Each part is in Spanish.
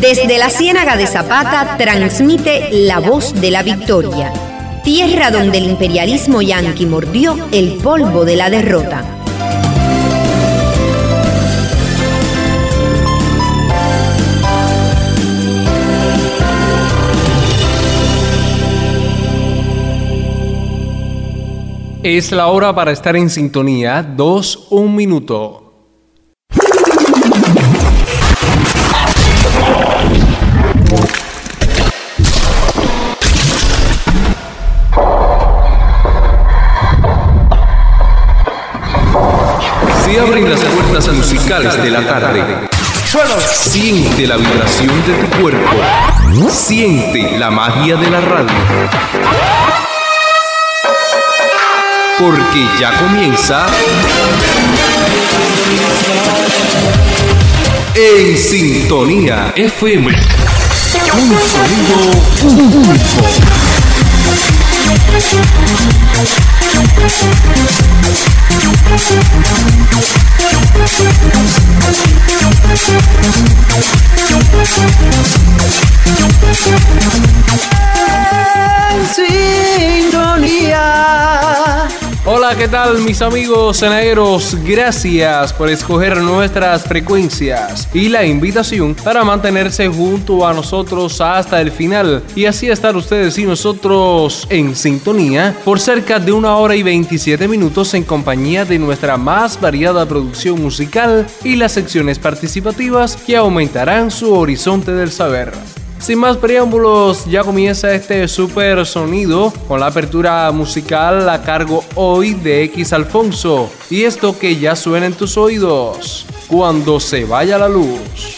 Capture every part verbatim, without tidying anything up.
Desde la Ciénaga de Zapata transmite La Voz de la Victoria, tierra donde el imperialismo yanqui mordió el polvo de la derrota. Es la hora para estar en sintonía. Dos, un minuto. Se abren las puertas musicales de la tarde. Siente la vibración de tu cuerpo. Siente la magia de la radio. Porque ya comienza En Sintonía F M. Un sonido único. En Sintonía. Hola, ¿qué tal mis amigos cenagueros? Gracias por escoger nuestras frecuencias y la invitación para mantenerse junto a nosotros hasta el final y así estar ustedes y nosotros en sintonía por cerca de una hora y veintisiete minutos en compañía de nuestra más variada producción musical y las secciones participativas que aumentarán su horizonte del saber. Sin más preámbulos, ya comienza este super sonido con la apertura musical a cargo hoy de X Alfonso y esto que ya suena en tus oídos, Cuando se vaya la luz.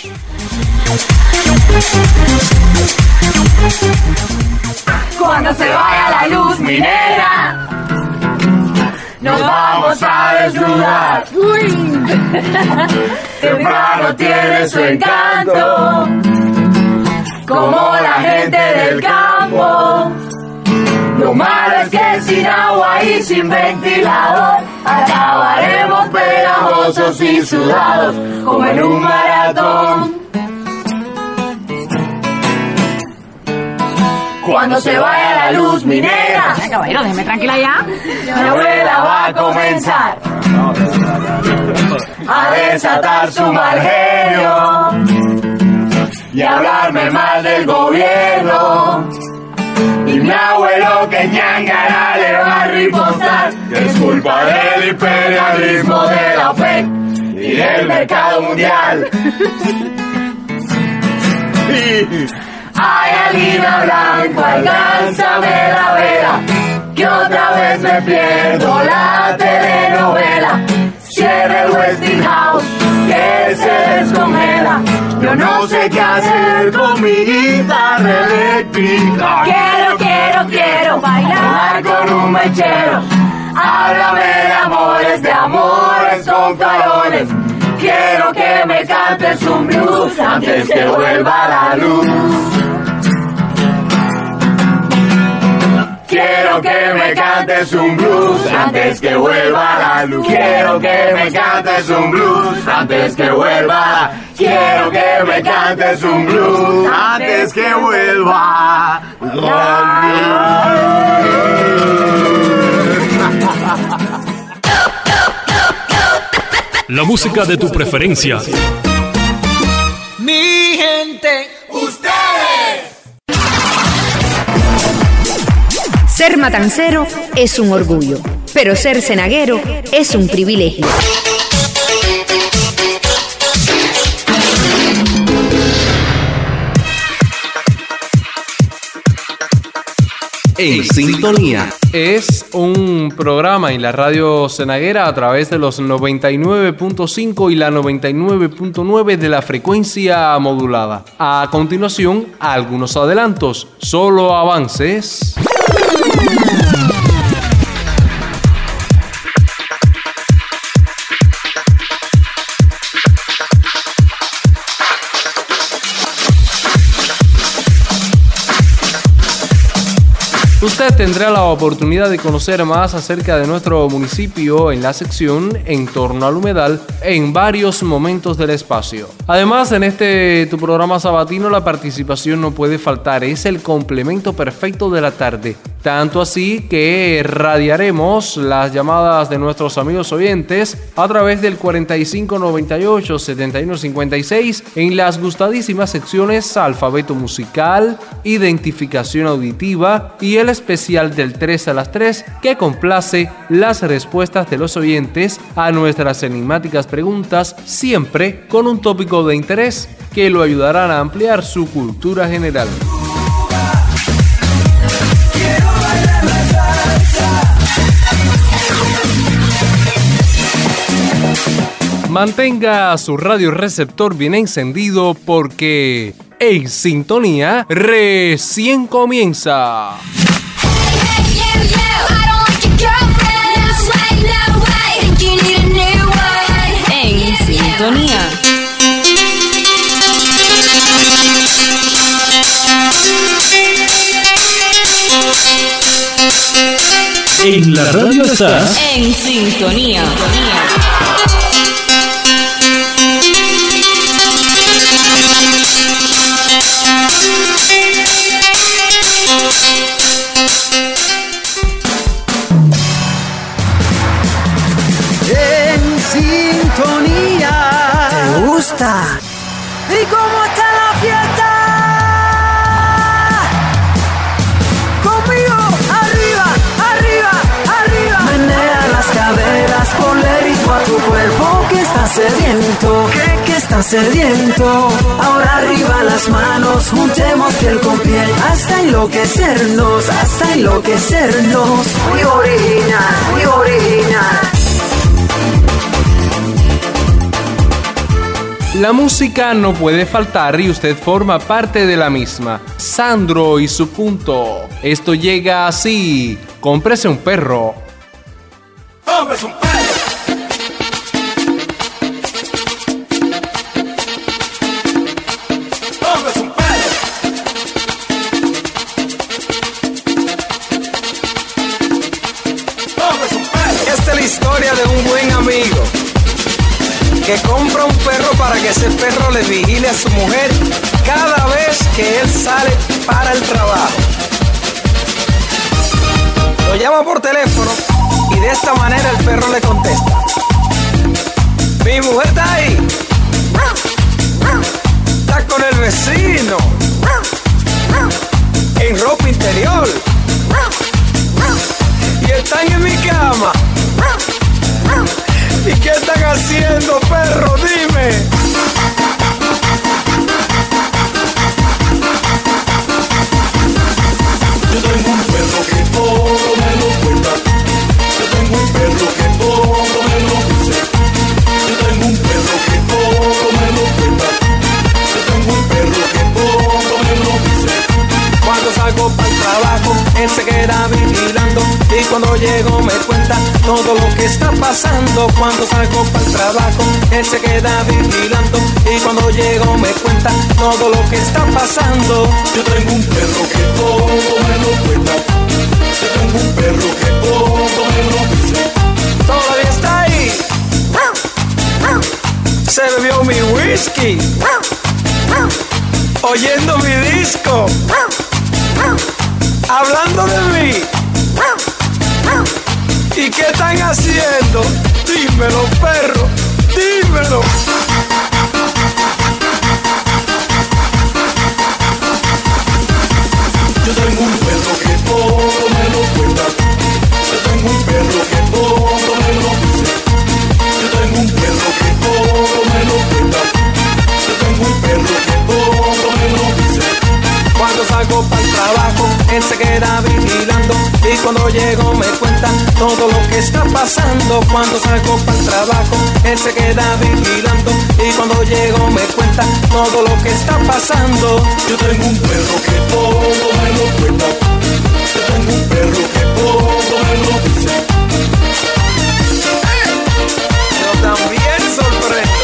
Cuando se vaya la luz, mi negra, nos vamos a desnudar. Uy. Temprano tiene su encanto, como la gente del campo. Lo malo es que sin agua y sin ventilador acabaremos pegajosos y sudados como en un maratón. Cuando se vaya la luz, mi negra, Ay, caballero, déjeme tranquila ya. mi abuela va a comenzar a desatar su mal genio y hablarme mal del gobierno. Y mi abuelo que ñangara le va a ripostar, que es culpa del imperialismo de la OPEC y del mercado mundial. Ay, Alina Blanco, alcánzame la vela, que otra vez me pierdo la telenovela. Cierra el Westinghouse, que se descongela. Yo no sé qué hacer con mi guitarra eléctrica. Quiero, quiero, quiero bailar con un mechero. Háblame de amores, de amores con faroles. Quiero que me cantes un blues antes que vuelva la luz. Quiero que me cantes un blues antes que vuelva la luz. Quiero que me cantes un blues antes que vuelva. Quiero que me cantes un blues antes que vuelva la luz. La música de tu preferencia. Mi gente, Ustedes. Ser matancero es un orgullo, pero ser cenaguero es un privilegio. En Sintonía es un programa en la radio cenaguera a través de los noventa y nueve punto cinco y la noventa y nueve punto nueve de la frecuencia modulada. A continuación, algunos adelantos, solo avances. Usted tendrá la oportunidad de conocer más acerca de nuestro municipio en la sección En torno al humedal en varios momentos del espacio. Además, en este tu programa sabatino la participación no puede faltar, es el complemento perfecto de la tarde. Tanto así que radiaremos las llamadas de nuestros amigos oyentes a través del cuarenta y cinco noventa y ocho setenta y uno cincuenta y seis en las gustadísimas secciones Alfabeto Musical, Identificación Auditiva y el especial del tres a las tres que complace las respuestas de los oyentes a nuestras enigmáticas preguntas, siempre con un tópico de interés que lo ayudarán a ampliar su cultura general. Mantenga su radio receptor bien encendido porque En Sintonía recién comienza. En Sintonía. En la radio estás En Sintonía. En sintonía. ¿Te gusta? ¿Y cómo está la fiesta? Conmigo, arriba, arriba, arriba. Menea las caderas, ponle ritmo a tu cuerpo que está sediento, que, que está sediento. Ahora arriba las manos, juntemos piel con piel hasta enloquecernos, hasta enloquecernos. Muy original, muy original. La música no puede faltar y usted forma parte de la misma. Sandro y su punto. Esto llega así. Cómprese un perro. ¡Cómprese un perro! ¡Cómprese un perro! ¡Cómprese un perro! Esta es la historia de un buen amigo que compra un perro para que ese perro le vigile a su mujer cada vez que él sale para el trabajo. Lo llama por teléfono y de esta manera el perro le contesta: mi mujer está ahí, está con el vecino, en ropa interior, y están en mi cama. ¿Y qué están haciendo, perro? Dime. Yo tengo un perro que todo me lo cuenta. Yo tengo un perro que todo me lo dice. Yo tengo un perro que todo me lo cuenta. Yo tengo un perro que todo me lo dice. Cuando salgo para el trabajo, él se queda vigilando y cuando llego me cuenta todo lo que está pasando. Cuando salgo para el trabajo, él se queda vigilando y cuando llego me cuenta todo lo que está pasando. Yo tengo un perro que todo me lo cuenta. Yo tengo un perro que todo me lo dice. Todavía está ahí. Se bebió mi whisky, oyendo mi disco, hablando de mí. ¿Y qué están haciendo? Dímelo, perro, dímelo. Yo tengo un perro que todo me lo cuenta. Yo tengo un perro que todo me lo dice. Yo tengo un perro que todo me lo cuenta. Yo tengo un perro que todo me lo dice. Cuando salgo para el trabajo, él se queda vigilando y cuando llego me cuenta todo lo que está pasando. Cuando salgo para el trabajo, él se queda vigilando y cuando llego me cuenta todo lo que está pasando. Yo tengo un perro que todo me lo cuenta. Yo tengo un perro que todo me lo dice. Yo también sorprendo.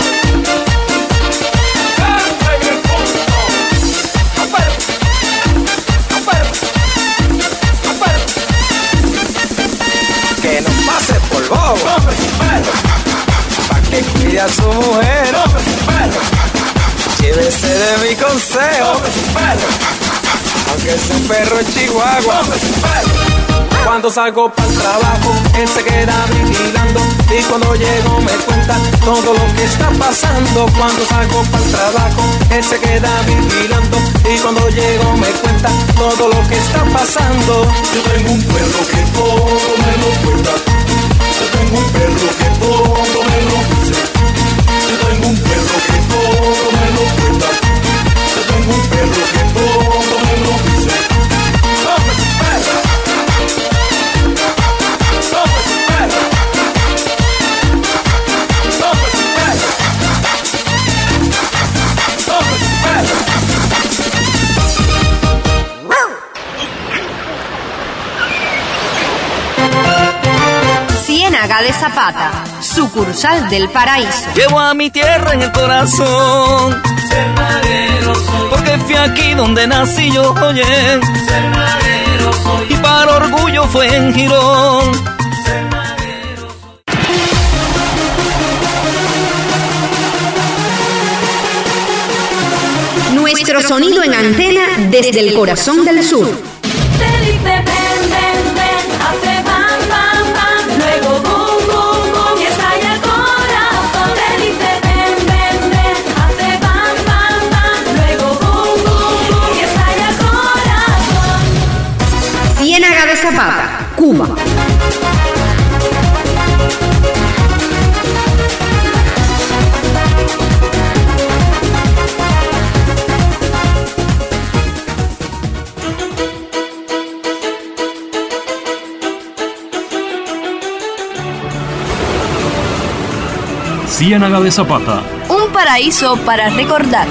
que no pase por bobo. Hombre sin pelo, Pa' que cuide a su mujer. hombre sin pelo, Llévese de mi consejo, hombre sin pelo, aunque sea un perro chihuahua. hombre sin pelo. Cuando salgo para el trabajo, él se queda vigilando. Y cuando llego me cuenta todo lo que está pasando. Cuando salgo para el trabajo, él se queda vigilando. Y cuando llego me cuenta todo lo que está pasando. Yo tengo un perro que todo me lo cuenta. Yo tengo un perro que todo me lo dice. Yo tengo un perro que todo me lo cuenta. Yo tengo un perro que todo me lo dice. Hombre sin pelo, hombre sin pelo, hombre sin pelo, hombre sin pelo. Ciénaga de Zapata, sucursal del Paraíso. Llevo a mi tierra en el corazón, porque fui aquí donde nací yo, oye, y para orgullo fue en Girón. Nuestro sonido en antena desde el corazón del sur. Te dice ven, ven, ven, hace bam, bam, bam, luego boom, boom, boom, y estalla el corazón. Te dice ven, ven, ven, hace bam, bam, bam, luego boom, boom, boom, y estalla el corazón. Ciénaga de Zapata, Cuba. Ciénaga de Zapata. Un paraíso para recordar.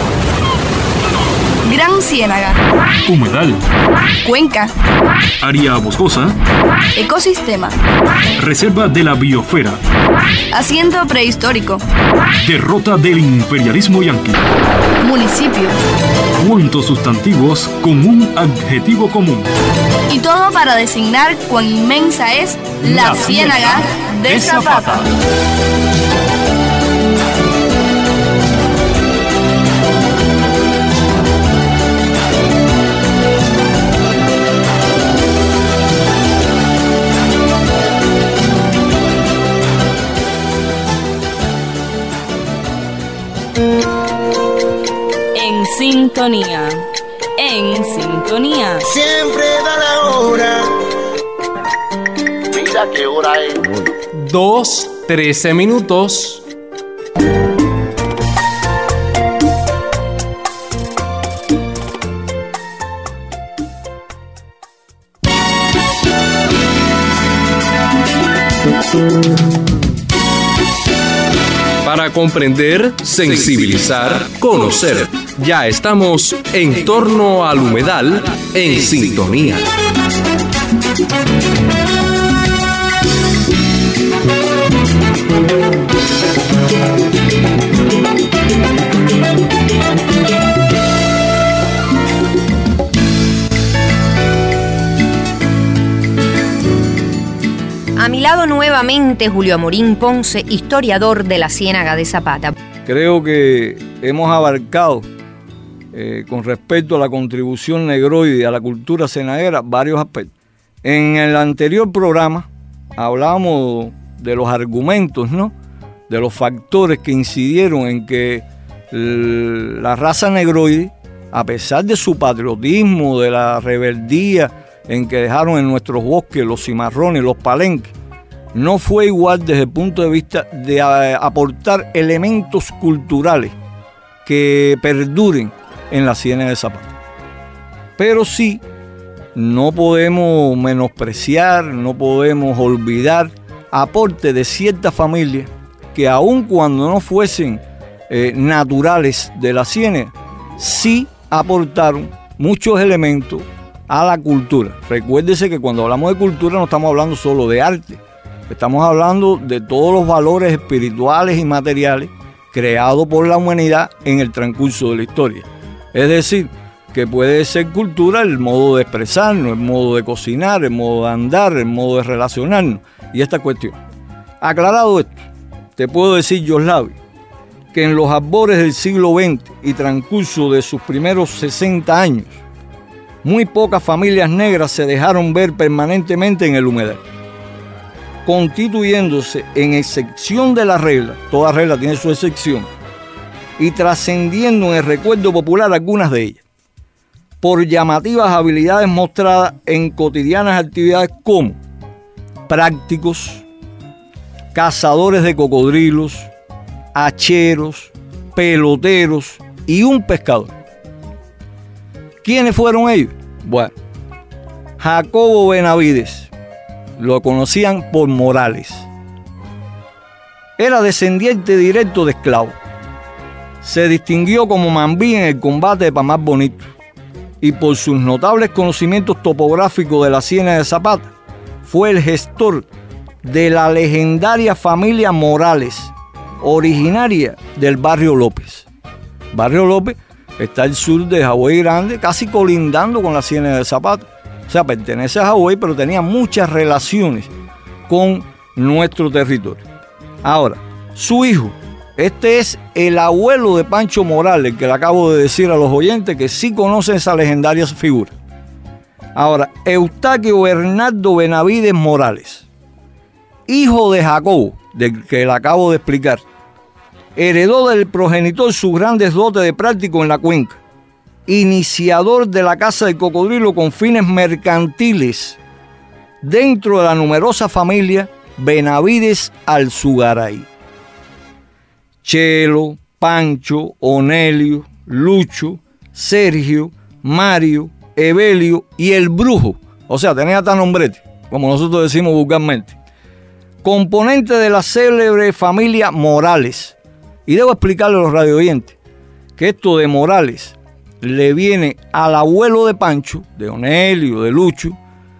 Gran Ciénaga. Humedal. Cuenca. Área boscosa. Ecosistema. Reserva de la biosfera. Asiento prehistórico. Derrota del imperialismo yanqui. Municipio. ¿Cuántos sustantivos con un adjetivo común? Y todo para designar cuán inmensa es la, la Ciénaga de, de Zapata. Zapata. En sintonía, en sintonía. Siempre da la hora. Mira qué hora es. Dos, trece minutos. Para comprender, sensibilizar, conocer. Ya estamos en torno al humedal en sintonía. A mi lado nuevamente Julio Amorín Ponce, historiador de la Ciénaga de Zapata. Creo que hemos abarcado, eh, con respecto a la contribución negroide a la cultura cienaguera, varios aspectos. En el anterior programa hablábamos de los argumentos, ¿no? De los factores que incidieron en que la raza negroide, a pesar de su patriotismo, de la rebeldía en que dejaron en nuestros bosques los cimarrones, los palenques, no fue igual desde el punto de vista de aportar elementos culturales que perduren en la Ciénaga de Zapata. Pero sí, no podemos menospreciar, no podemos olvidar aporte de ciertas familias que aun cuando no fuesen eh, naturales de la Ciénaga, sí aportaron muchos elementos a la cultura. Recuérdese que cuando hablamos de cultura no estamos hablando solo de arte, estamos hablando de todos los valores espirituales y materiales creados por la humanidad en el transcurso de la historia. Es decir, que puede ser cultura el modo de expresarnos, el modo de cocinar, el modo de andar, el modo de relacionarnos y esta cuestión. Aclarado esto, te puedo decir, Yoslavi, que en los albores del siglo veinte y transcurso de sus primeros sesenta años, muy pocas familias negras se dejaron ver permanentemente en el humedal, constituyéndose en excepción de la regla, toda regla tiene su excepción, y trascendiendo en el recuerdo popular algunas de ellas, por llamativas habilidades mostradas en cotidianas actividades como prácticos, cazadores de cocodrilos, hacheros, peloteros y un pescador. ¿Quiénes fueron ellos? Bueno, Jacobo Benavides, lo conocían por Morales. Era descendiente directo de esclavos. Se distinguió como mambí en el combate de Pamar Bonito y por sus notables conocimientos topográficos de la Ciénaga de Zapata, fue el gestor de la legendaria familia Morales, originaria del Barrio López. Barrio López está al sur de Hawái Grande, casi colindando con la Ciénaga de Zapata. O sea, pertenece a Hawái, pero tenía muchas relaciones con nuestro territorio. Ahora, su hijo, este es el abuelo de Pancho Morales, que le acabo de decir a los oyentes que sí conocen esa legendaria figura. Ahora, Eustaquio Bernardo Benavides Morales, hijo de Jacobo, del que le acabo de explicar, heredó del progenitor sus grandes dotes de práctico en la cuenca, iniciador de la caza de cocodrilo con fines mercantiles dentro de la numerosa familia Benavides Alzugaray. Chelo, Pancho, Onelio, Lucho, Sergio, Mario, Evelio y el Brujo, o sea, tenía hasta nombrete, como nosotros decimos vulgarmente, componente de la célebre familia Morales. Y debo explicarle a los radioyentes que esto de Morales le viene al abuelo de Pancho, de Onelio, de Lucho,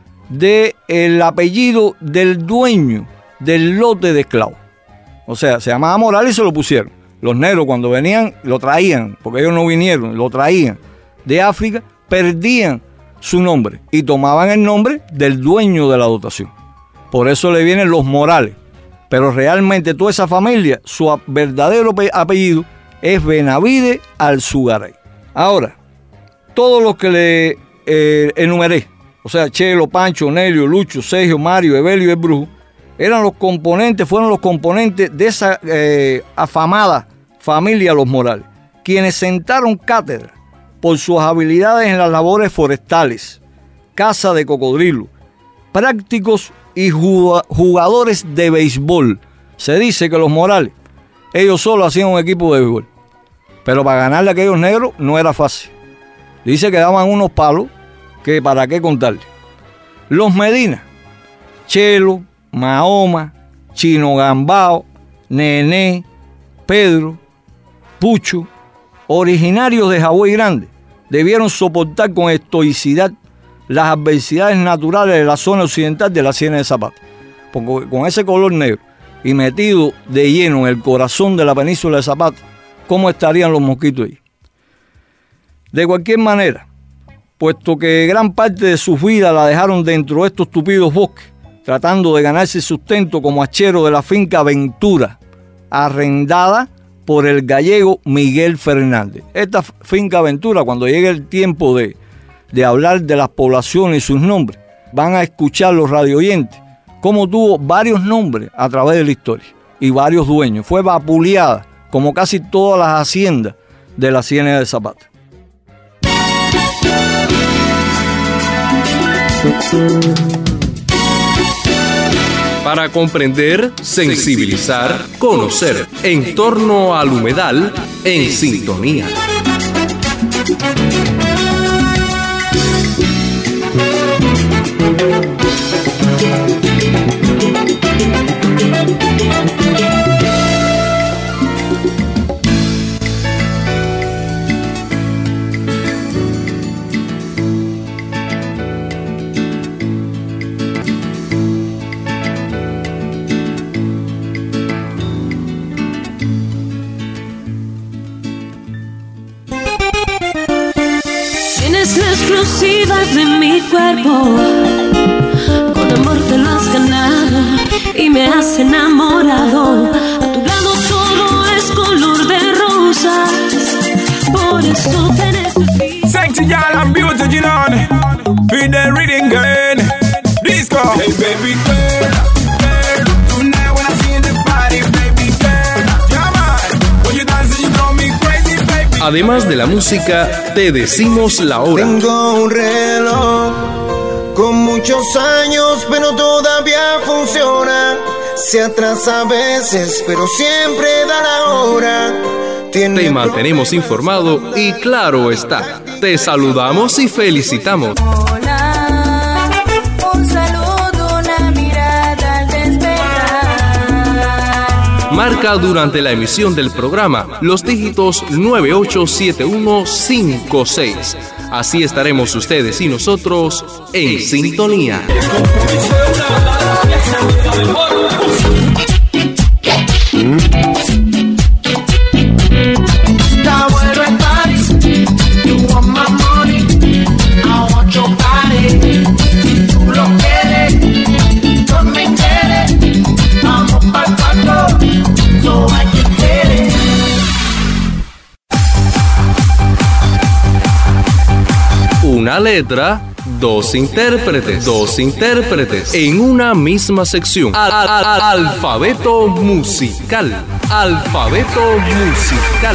del apellido del dueño del lote de esclavos. O sea, se llamaba Morales y se lo pusieron. Los negros cuando venían lo traían, porque ellos no vinieron, lo traían de África, perdían su nombre y tomaban el nombre del dueño de la dotación. Por eso le vienen los Morales. Pero realmente toda esa familia, su verdadero apellido es Benavides Alzugaray. Ahora, todos los que le eh, enumeré, o sea, Chelo, Pancho, Onelio, Lucho, Sergio, Mario, Evelio y el Brujo, eran los componentes, fueron los componentes de esa eh, afamada familia Los Morales, quienes sentaron cátedra por sus habilidades en las labores forestales, caza de cocodrilo, prácticos y jugadores de béisbol. Se dice que los Morales, ellos solo hacían un equipo de béisbol, pero para ganarle a aquellos negros no era fácil. Dice que daban unos palos que para qué contarle. Los Medina, Chelo, Mahoma, Chino Gambao, Nené, Pedro, Pucho, originarios de Hawái Grande, debieron soportar con estoicidad las adversidades naturales de la zona occidental de la Ciénaga de Zapata, porque con ese color negro y metido de lleno en el corazón de la península de Zapata, ¿cómo estarían los mosquitos ahí? De cualquier manera, puesto que gran parte de sus vidas la dejaron dentro de estos tupidos bosques, tratando de ganarse sustento como hachero de la finca Ventura, arrendada por el gallego Miguel Fernández. Esta finca Ventura, cuando llegue el tiempo de de hablar de las poblaciones y sus nombres, van a escuchar los radioyentes cómo tuvo varios nombres a través de la historia y varios dueños. Fue vapuleada como casi todas las haciendas de la Ciénaga de Zapata. Para comprender, sensibilizar, conocer en torno al humedal en sintonía. exclusivas de mi cuerpo. Con amor te lo has ganado y me has enamorado. A tu lado todo es color de rosas, por eso te necesito. Sexy girl and beauty, you know, with the rhythm girl, disco. Hey baby girl, girl, tonight when I see in the party, baby girl, come on, when you dance you draw me crazy, baby. Además de la música, te decimos la hora. Tengo un reloj con muchos años, pero todavía funciona. Se atrasa a veces, pero siempre da la hora. Te mantenemos informado y claro está, te saludamos y felicitamos. Hola, un saludo, una mirada al despertar. Marca durante la emisión del programa los dígitos nueve ocho siete uno cinco seis. Así estaremos ustedes y nosotros en sintonía. ¿Mm? Una letra, dos intérpretes, dos intérpretes en una misma sección. Al, al, al, alfabeto musical, alfabeto musical.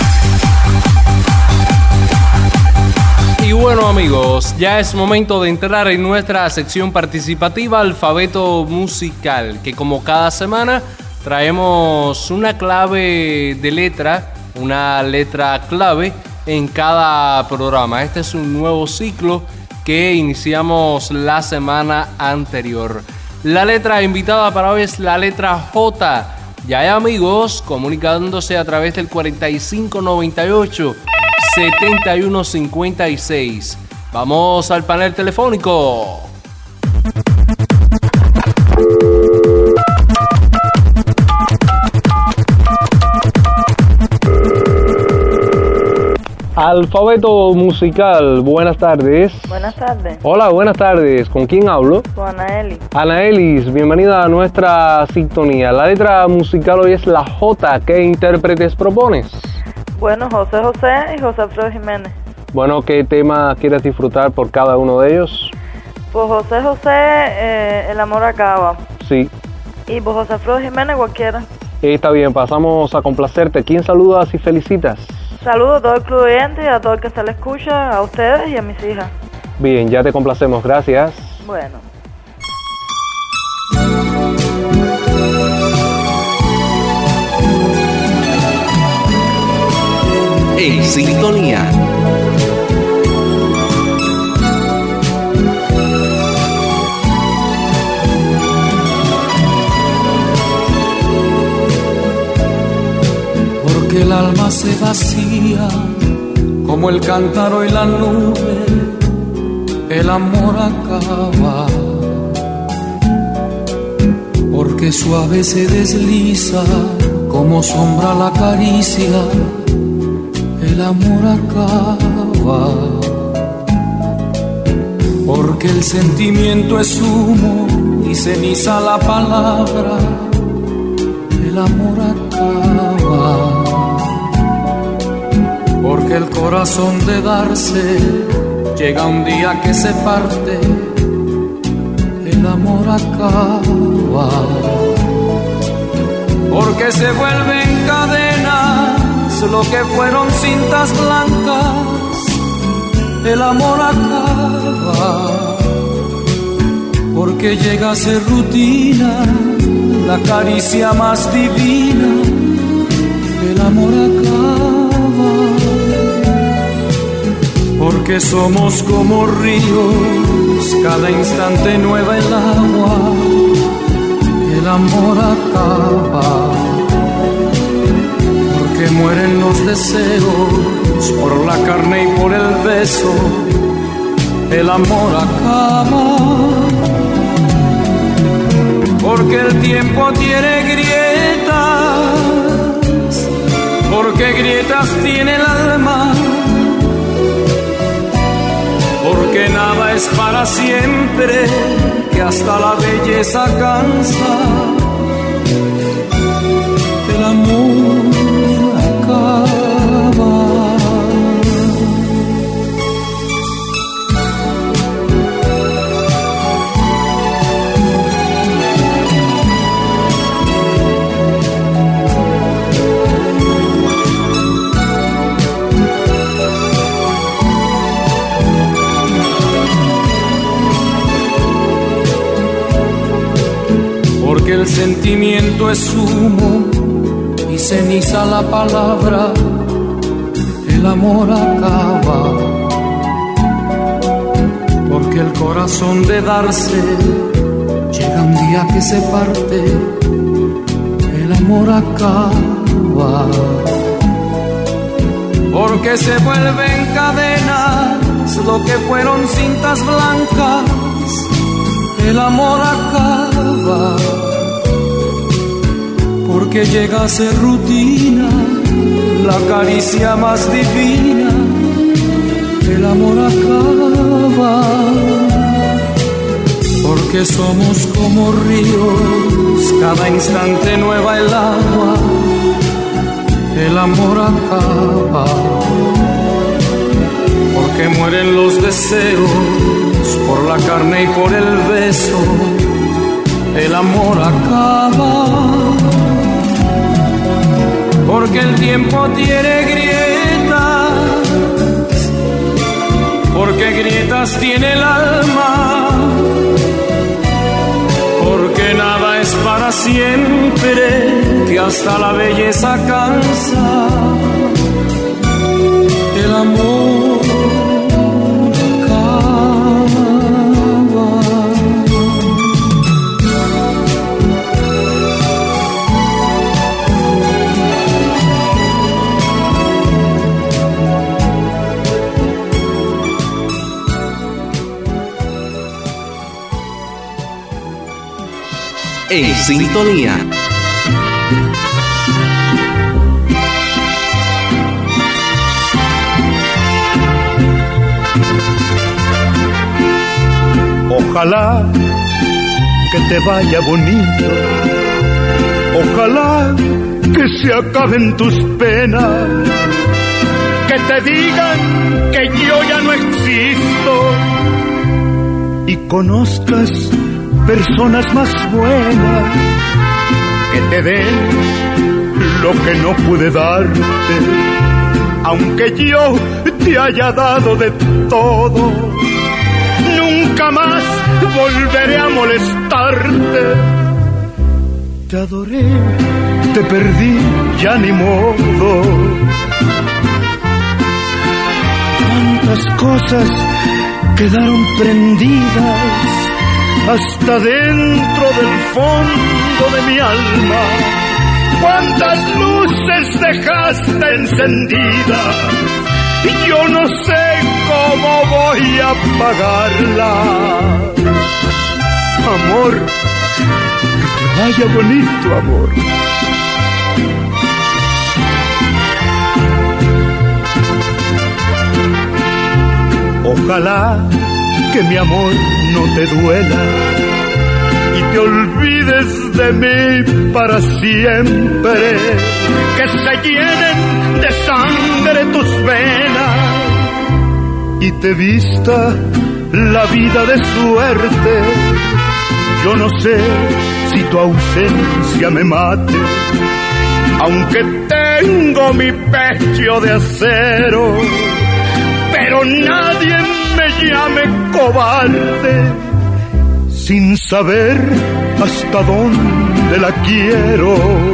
Y bueno amigos, ya es momento de entrar en nuestra sección participativa Alfabeto Musical, que como cada semana traemos una clave de letra, una letra clave en cada programa. Este es un nuevo ciclo que iniciamos la semana anterior. La letra invitada para hoy es la letra J. Ya hay amigos comunicándose a través del cuarenta y cinco noventa y ocho setenta y uno cincuenta y seis. Vamos al panel telefónico. Alfabeto musical, buenas tardes. Buenas tardes. Hola, buenas tardes. ¿Con quién hablo? Con Anaelis. Anaelis, bienvenida a nuestra sintonía. La letra musical hoy es la J. ¿Qué intérpretes propones? Bueno, José José y José Alfredo Jiménez. Bueno, ¿qué tema quieres disfrutar por cada uno de ellos? Pues José José, eh, El amor acaba. Sí. Y pues José Alfredo Jiménez, cualquiera. Está bien, pasamos a complacerte. ¿Quién saludas y felicitas? Saludos a todo el club de oyentes y a todo el que se le escucha, a ustedes y a mis hijas. Bien, ya te complacemos, gracias. Bueno. En sintonía. Porque el alma se vacía como el cántaro y la nube, el amor acaba. Porque suave se desliza como sombra la caricia, el amor acaba. Porque el sentimiento es humo y ceniza la palabra, el amor acaba. Porque el corazón de darse llega un día que se parte, el amor acaba. Porque se vuelven cadenas lo que fueron cintas blancas, el amor acaba. Porque llega a ser rutina la caricia más divina, el amor acaba. Porque somos como ríos, cada instante nueva el agua, el amor acaba. Porque mueren los deseos por la carne y por el beso, el amor acaba. Porque el tiempo tiene grietas, porque grietas tiene el alma. nada es para siempre, que hasta la belleza cansa. El amor acaba. Porque el sentimiento es humo y ceniza la palabra, el amor acaba. Porque el corazón de darse llega un día que se parte, el amor acaba. Porque se vuelven cadenas lo que fueron cintas blancas, el amor acaba. Porque llega a ser rutina la caricia más divina, el amor acaba. Porque somos como ríos, cada instante nueva el agua, el amor acaba. Porque mueren los deseos por la carne y por el beso, el amor acaba. Porque el tiempo tiene grietas, porque grietas tiene el alma, porque nada es para siempre, que hasta la belleza cansa, el amor En sintonía. Ojalá que te vaya bonito, ojalá que se acaben tus penas, que te digan que yo ya no existo y conozcas personas más buenas que te den lo que no pude darte, aunque yo te haya dado de todo. Nunca más volveré a molestarte. Te adoré, te perdí, ya ni modo. Cuántas cosas quedaron prendidas hasta dentro del fondo de mi alma. Cuántas luces dejaste encendidas y yo no sé cómo voy a apagarlas. Amor, que te vaya bonito, amor. Ojalá que mi amor no te duela y te olvides de mí para siempre, que se llenen de sangre tus venas y te vista la vida de suerte. Yo no sé si tu ausencia me mate, aunque tengo mi pecho de acero, pero nadie me llame cobarde sin saber hasta dónde la quiero.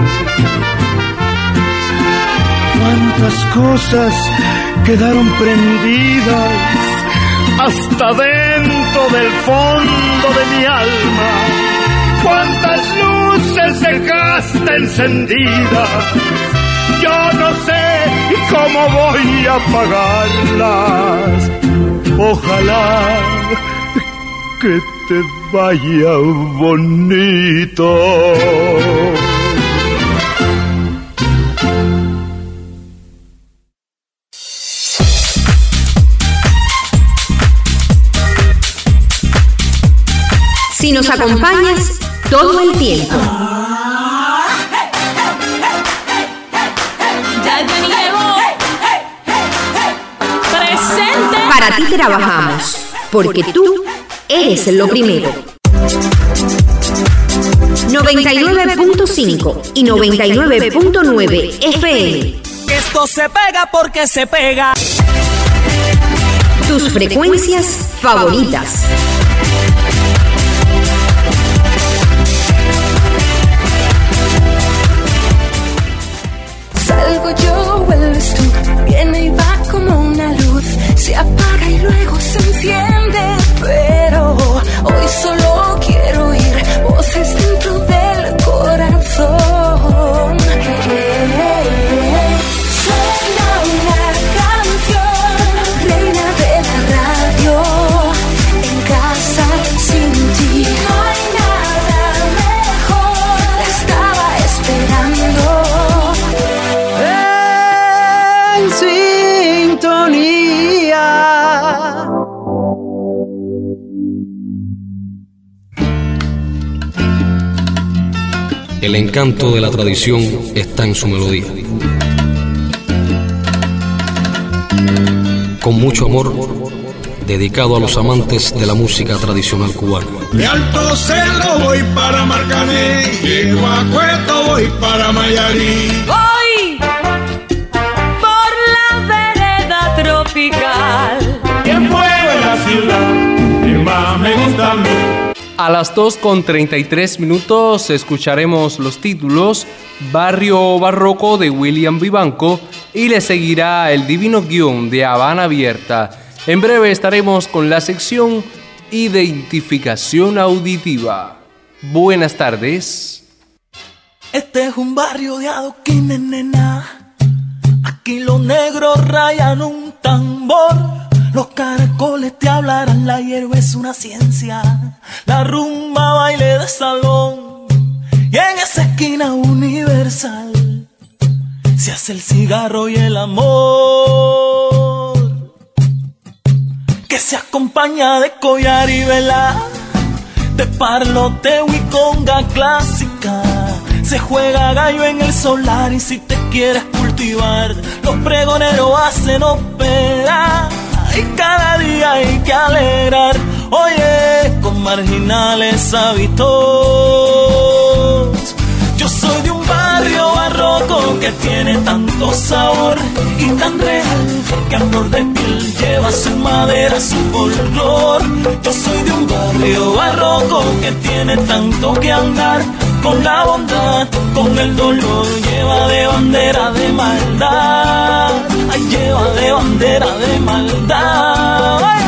Cuántas cosas quedaron prendidas hasta dentro del fondo de mi alma. Cuántas luces dejaste encendidas, yo no sé cómo voy a apagarlas. Ojalá que te vaya bonito. si nos acompañas todo el tiempo. Ya llegó. Presente. Para ti trabajamos, porque tú eres lo primero. noventa y nueve punto cinco y noventa y nueve punto nueve F M. Esto se pega porque se pega. Tus frecuencias favoritas. Salgo yo, vuelves tú, viene y va como una luz, se apaga y luego se enciende, pero hoy solo quiero oír voces dentro del corazón. Suena una canción, reina de la radio, en casa sin ti. No hay nada mejor, la estaba esperando. En sintonía. El encanto de la tradición está en su melodía. Con mucho amor, dedicado a los amantes de la música tradicional cubana. De Alto Cerro voy para Marcané, llego a Cueto voy para Mayarí. Voy por la vereda tropical. ¿Quién fue en la ciudad? ¿Qué más me gusta a mí? A las dos con treinta y tres minutos escucharemos los títulos Barrio Barroco de William Vivanco y le seguirá El Divino Guión de Habana Abierta. En breve estaremos con la sección Identificación Auditiva. Buenas tardes. Este es un barrio de adoquines, nena. Aquí los negros rayan un tambor. Los caracoles te hablarán, la hierba es una ciencia. La rumba, baile de salón. Y en esa esquina universal se hace el cigarro y el amor, que se acompaña de collar y vela, de parloteo y conga clásica. Se juega gallo en el solar y si te quieres cultivar, los pregoneros hacen ópera. Y cada día hay que alegrar, oye, con marginales hábitos. Yo soy de un barrio barroco que tiene tanto sabor y tan real, que a flor de piel lleva su madera, su folclor. Yo soy de un barrio barroco que tiene tanto que andar, con la bondad, con el dolor, lleva de bandera de maldad. Ay, lleva de bandera de maldad. Ay.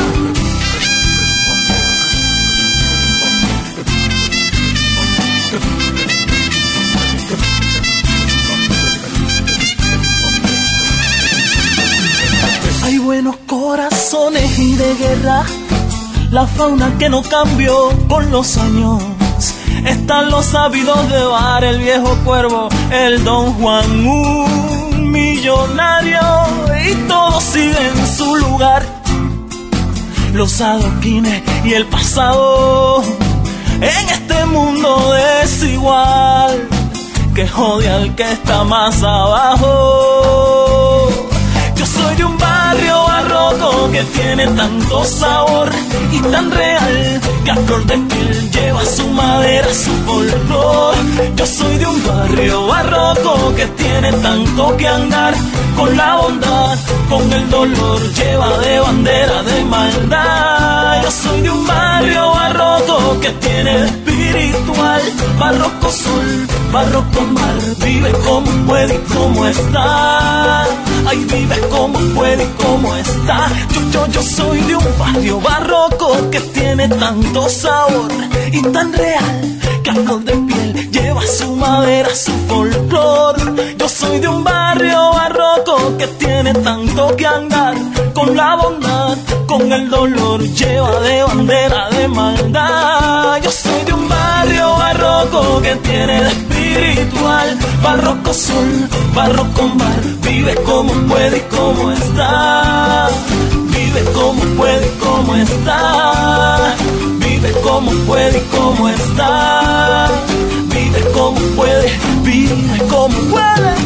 Hay buenos corazones y de guerra, la fauna que no cambió con los años. Están los sabidos de bar, el viejo cuervo, el Don Juan, un millonario, y todo sigue en su lugar. Los adoquines y el pasado en este mundo desigual, que jode al que está más abajo. Yo soy de un barrio barroco que tiene tanto sabor y tan real, que a flor de piel lleva su madera, su folclor. Yo soy de un barrio barroco que tiene tanto que andar, con la bondad, con el dolor, lleva de bandera de maldad. Yo soy de un barrio barroco que tiene espiritual, barroco sol, barroco mar, vive como puede y como está. Ay, vive como puede y como está. Yo, yo, yo soy de un barrio barroco que tiene tanto sabor y tan real, que a flor de piel lleva su madera, su folclor. Yo soy de un barrio barroco que tiene tanto que andar, con la bondad, con el dolor, lleva de bandera de maldad. Yo soy de un barrio barroco que tiene de espiritual, barroco sol, barroco mar, vive como puede y como está. Vive como puede y como está. Vive Vive como puede y como está. Vive como puede, vive como puede.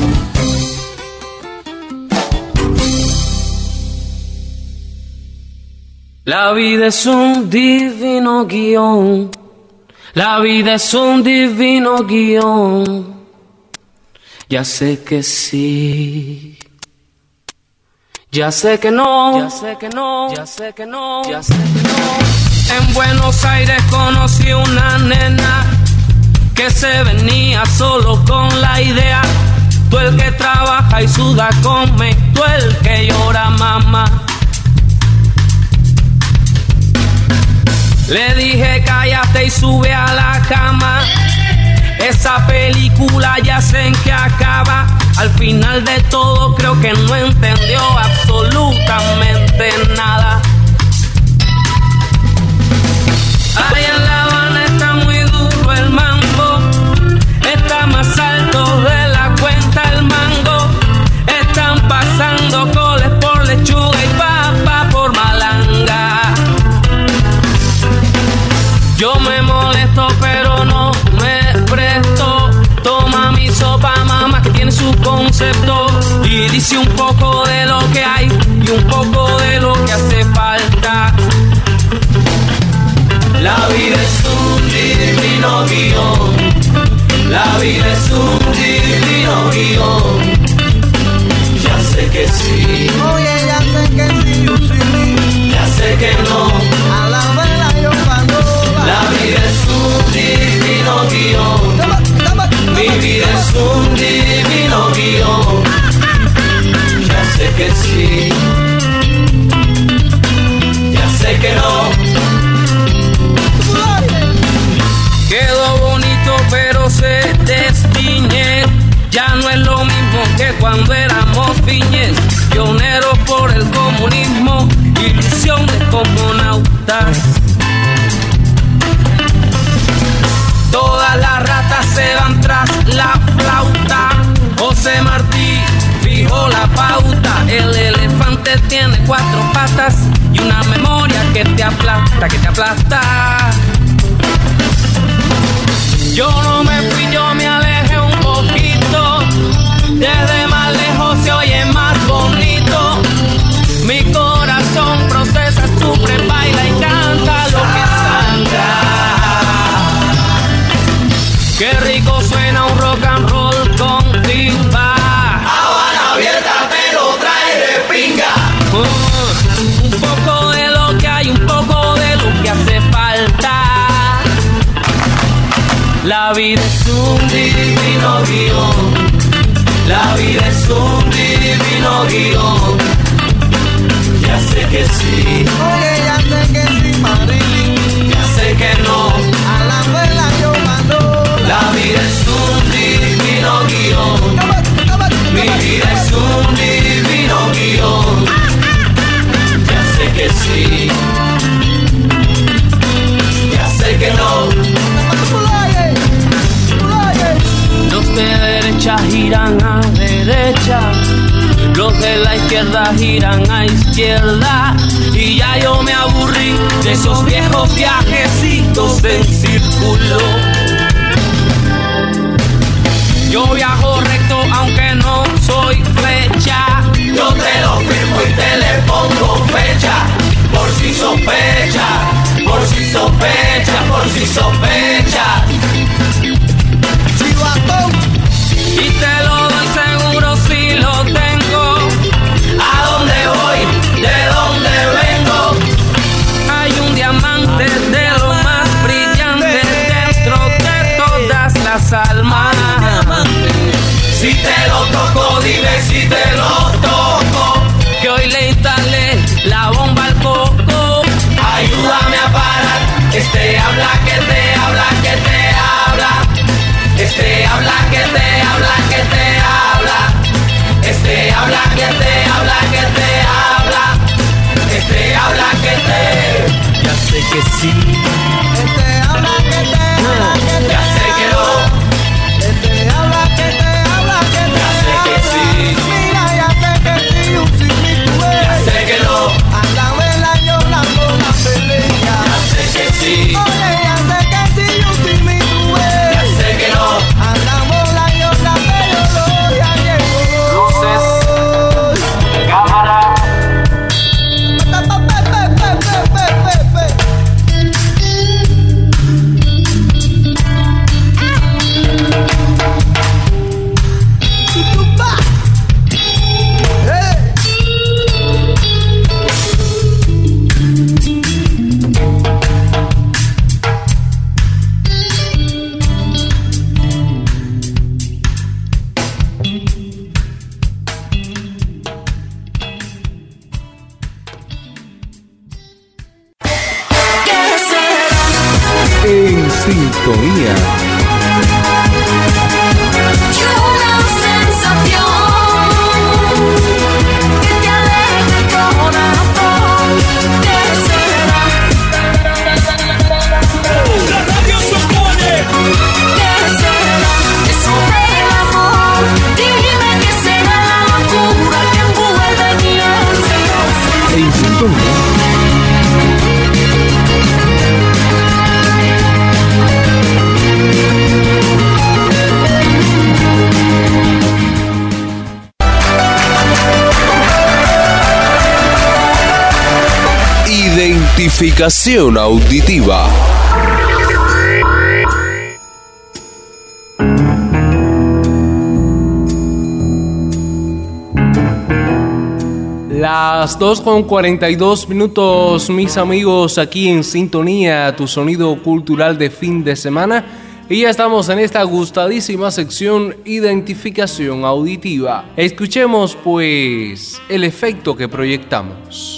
La vida es un divino guión. La vida es un divino guión. Ya sé que sí. Ya sé que no. Ya sé que no. Ya sé que no. Ya sé que no. En Buenos Aires conocí una nena que se venía solo con la idea. Tú el que trabaja y suda come, tú el que llora mamá. Le dije cállate y sube a la cama. Esa película ya sé en qué acaba. Al final de todo creo que no entendió absolutamente nada. Allá en La Habana está muy duro el mambo. Está más alto de la cuenta el mango. Están pasando coles por lechuga y papa por malanga. Yo me molesto pero no me presto. Toma mi sopa mamá que tiene su concepto. Y dice un poco de lo que hay y un poco de lo que hace falta. La vida es un divino guión. La vida es un divino guión. Ya sé que sí. Oye, ya sé que sí, yo sí. Ya sé que no. A la vela yo cuando la vida es un divino guión. Mi vida es un divino guión. Ya sé que sí. Ya sé que no. Quedó bonito pero se destiñe. Ya no es lo mismo que cuando éramos piñes. Pioneros por el comunismo, ilusión de cosmonautas. Todas las ratas se van tras la flauta. José Martí fijó la pauta. El elefante tiene cuatro patas y una memoria que te aplasta, que te aplasta. Yo no me fui, yo me alejé un poquito. Desde más lejos se oye más bonito. Mi corazón procesa, sufre, baila y canta lo que sangra. Qué rico suena un rock and roll con timba. Habana abierta pero trae de pinga. Uh, un poco de lo que hay, un poco de lo que hace falta. La vida es un divino guión. La vida es un divino guión. Ya sé que sí. Oye, ya sé que sí, Marilyn. Ya sé que no. A la vela yo mando. La vida es un divino guión. Mi vida es un divino guión. Ya sé que sí. Ya sé que no. Los de derecha giran a derecha, los de la izquierda giran a izquierda. Y ya yo me aburrí de esos viejos viajecitos en círculo. Yo viajo recto aunque no soy flecha. Yo te lo firmo y te le pongo fecha. Por si sospecha, por si sospecha, por si sospecha. Y te lo doy seguro si lo tengo. ¿A dónde voy? ¿De dónde vengo? Hay un diamante de lo más brillante dentro de todas las almas. Si te lo toco, dime si te lo toco. Que hoy le instalé la bomba al coco. Ayúdame a parar este habla que te habla que te habla. Este habla que te habla que te habla. Este habla que te habla que te habla. Este habla que te. Ya sé que sí. Este habla que te habla que te Ya sé que no. Este habla que te habla que te Ya sé que sí. Mira, ya sé que sí, un sí, tú Ya sé que no. A la vela yo la pongo la pelea. Ya sé que sí. Identificación auditiva. Las dos con cuarenta y dos minutos, mis amigos, aquí en sintonía, tu sonido cultural de fin de semana. Y ya estamos en esta gustadísima sección Identificación auditiva. Escuchemos pues el efecto que proyectamos.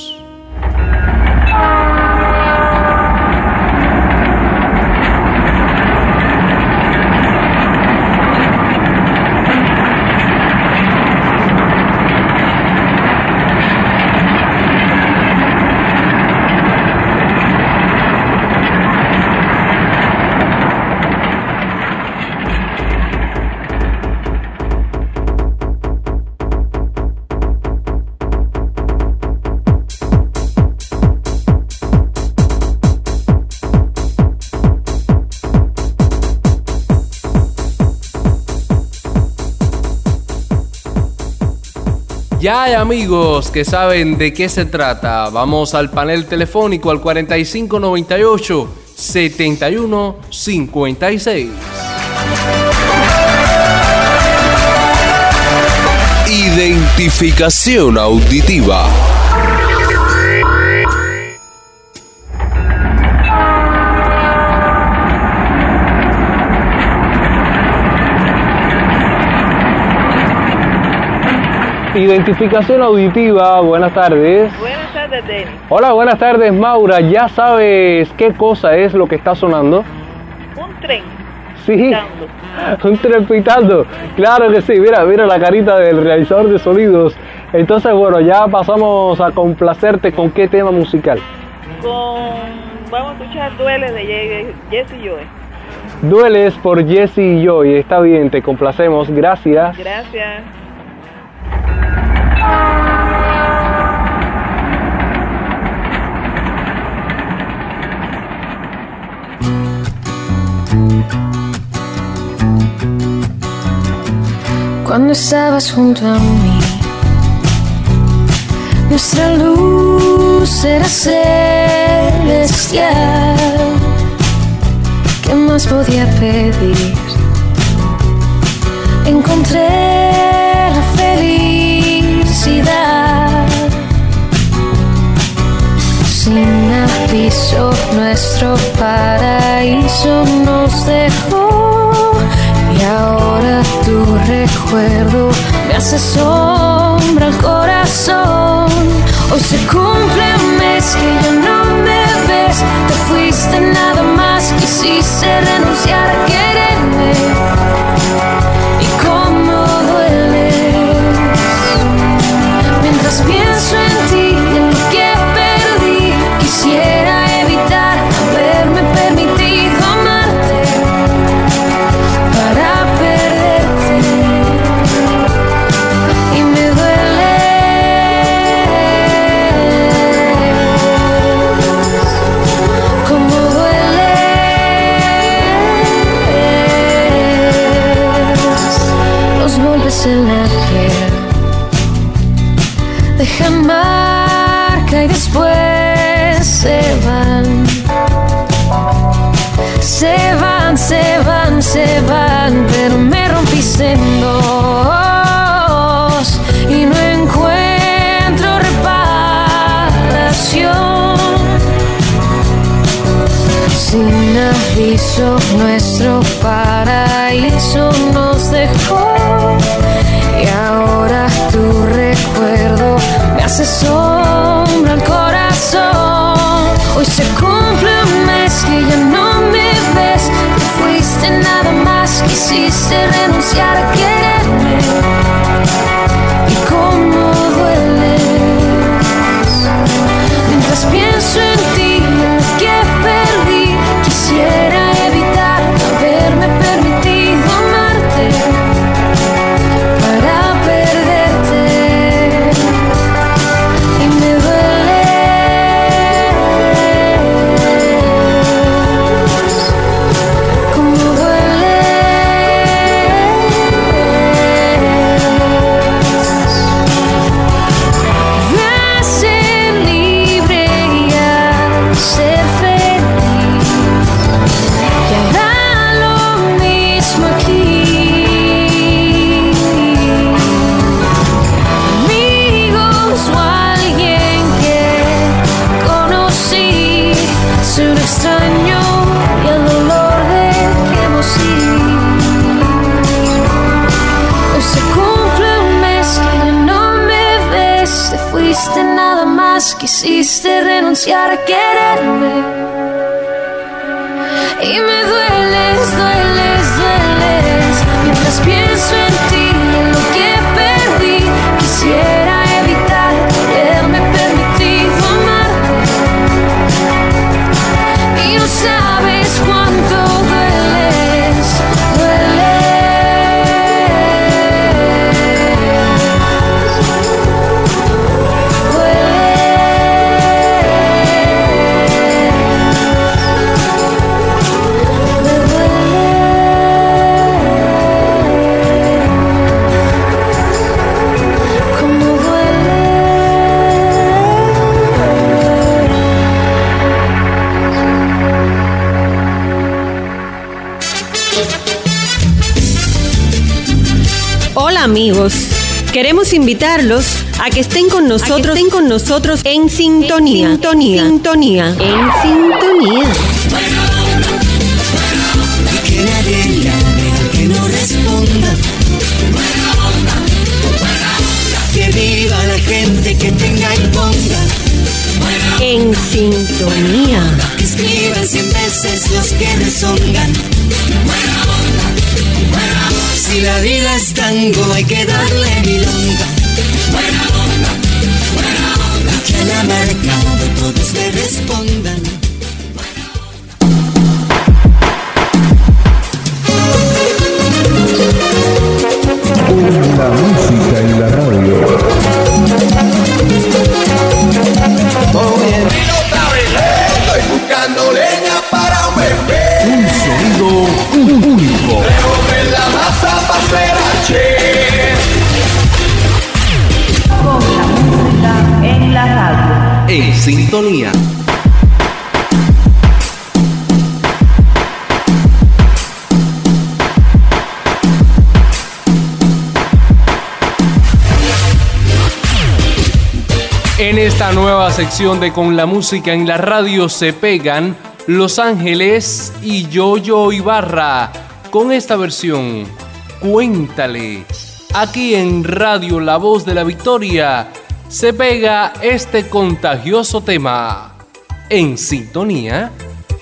Ya hay amigos que saben de qué se trata. Vamos al panel telefónico al cuarenta y cinco noventa y ocho, setenta y uno cincuenta y seis. Identificación auditiva. Identificación auditiva, buenas tardes. Buenas tardes, Denis. Hola, buenas tardes, Maura. ¿Ya sabes qué cosa es lo que está sonando? Un tren. Sí, pitando. Un tren pitando. Claro que sí, mira, mira la carita del realizador de sonidos. Entonces, bueno, ya pasamos a complacerte con qué tema musical. Con... Vamos a escuchar Dueles de Jesse y Joy. Dueles por Jesse y Joy. Está bien, te complacemos. Gracias. Gracias. Cuando estabas junto a mí, nuestra luz era celestial. ¿Qué más podía pedir? Encontré la felicidad. Sin aviso, nuestro paraíso nos dejó. Y ahora tu recuerdo me hace sombra al corazón. Hoy se cumple un mes que ya no me ves. Te fuiste nada más, quisiste renunciar a quererme. Y cómo dueles mientras pienso en ti y en lo que perdí. Quisiera evitar haberme permitido amarte para perderte, y me duele. Como dueles los golpes en la piel, dejan marca y después se van. Se van, se van, se van, pero me rompiste en dos y no encuentro reparación. Sin aviso, nuestro paraíso nos dejó. Y ahora tu recuerdo me hace sombra al corazón. Hoy se cumple un mes que ya no me ves. Te fuiste nada más, quisiste renunciar a quererme. Y cómo dueles mientras pienso en ti y en lo que perdí. Quisiera evitar haberme permitido amar jamás quisiste renunciar a quererme. Y me dueles, dueles, dueles. Mientras pienso en ti, en lo que perdí, quisiera evitar haberme permitido amarte. Y no sabes cuánto dueles, dueles. Hola amigos, queremos invitarlos a que estén con nosotros, estén con nosotros en sintonía, en sintonía, sintonía, en sintonía. Que nadie llame, que no responda. Que viva la gente, que tenga y ponga. En sintonía. Que escriban cien veces los que rezongan. Si la vida es tango, hay que darle milonga. Buena onda, buena onda. Y que a la marcado todos le respondan. La música y la radio. Estoy buscando leña para un bebé. Un sonido único. En la masa para hacer ayer. Con la música en la radio. En sintonía. En esta nueva sección de Con la música en la radio se pegan Los Ángeles y Yoyo Ibarra con esta versión, Cuéntale. Aquí en Radio La Voz de la Victoria se pega este contagioso tema. En sintonía.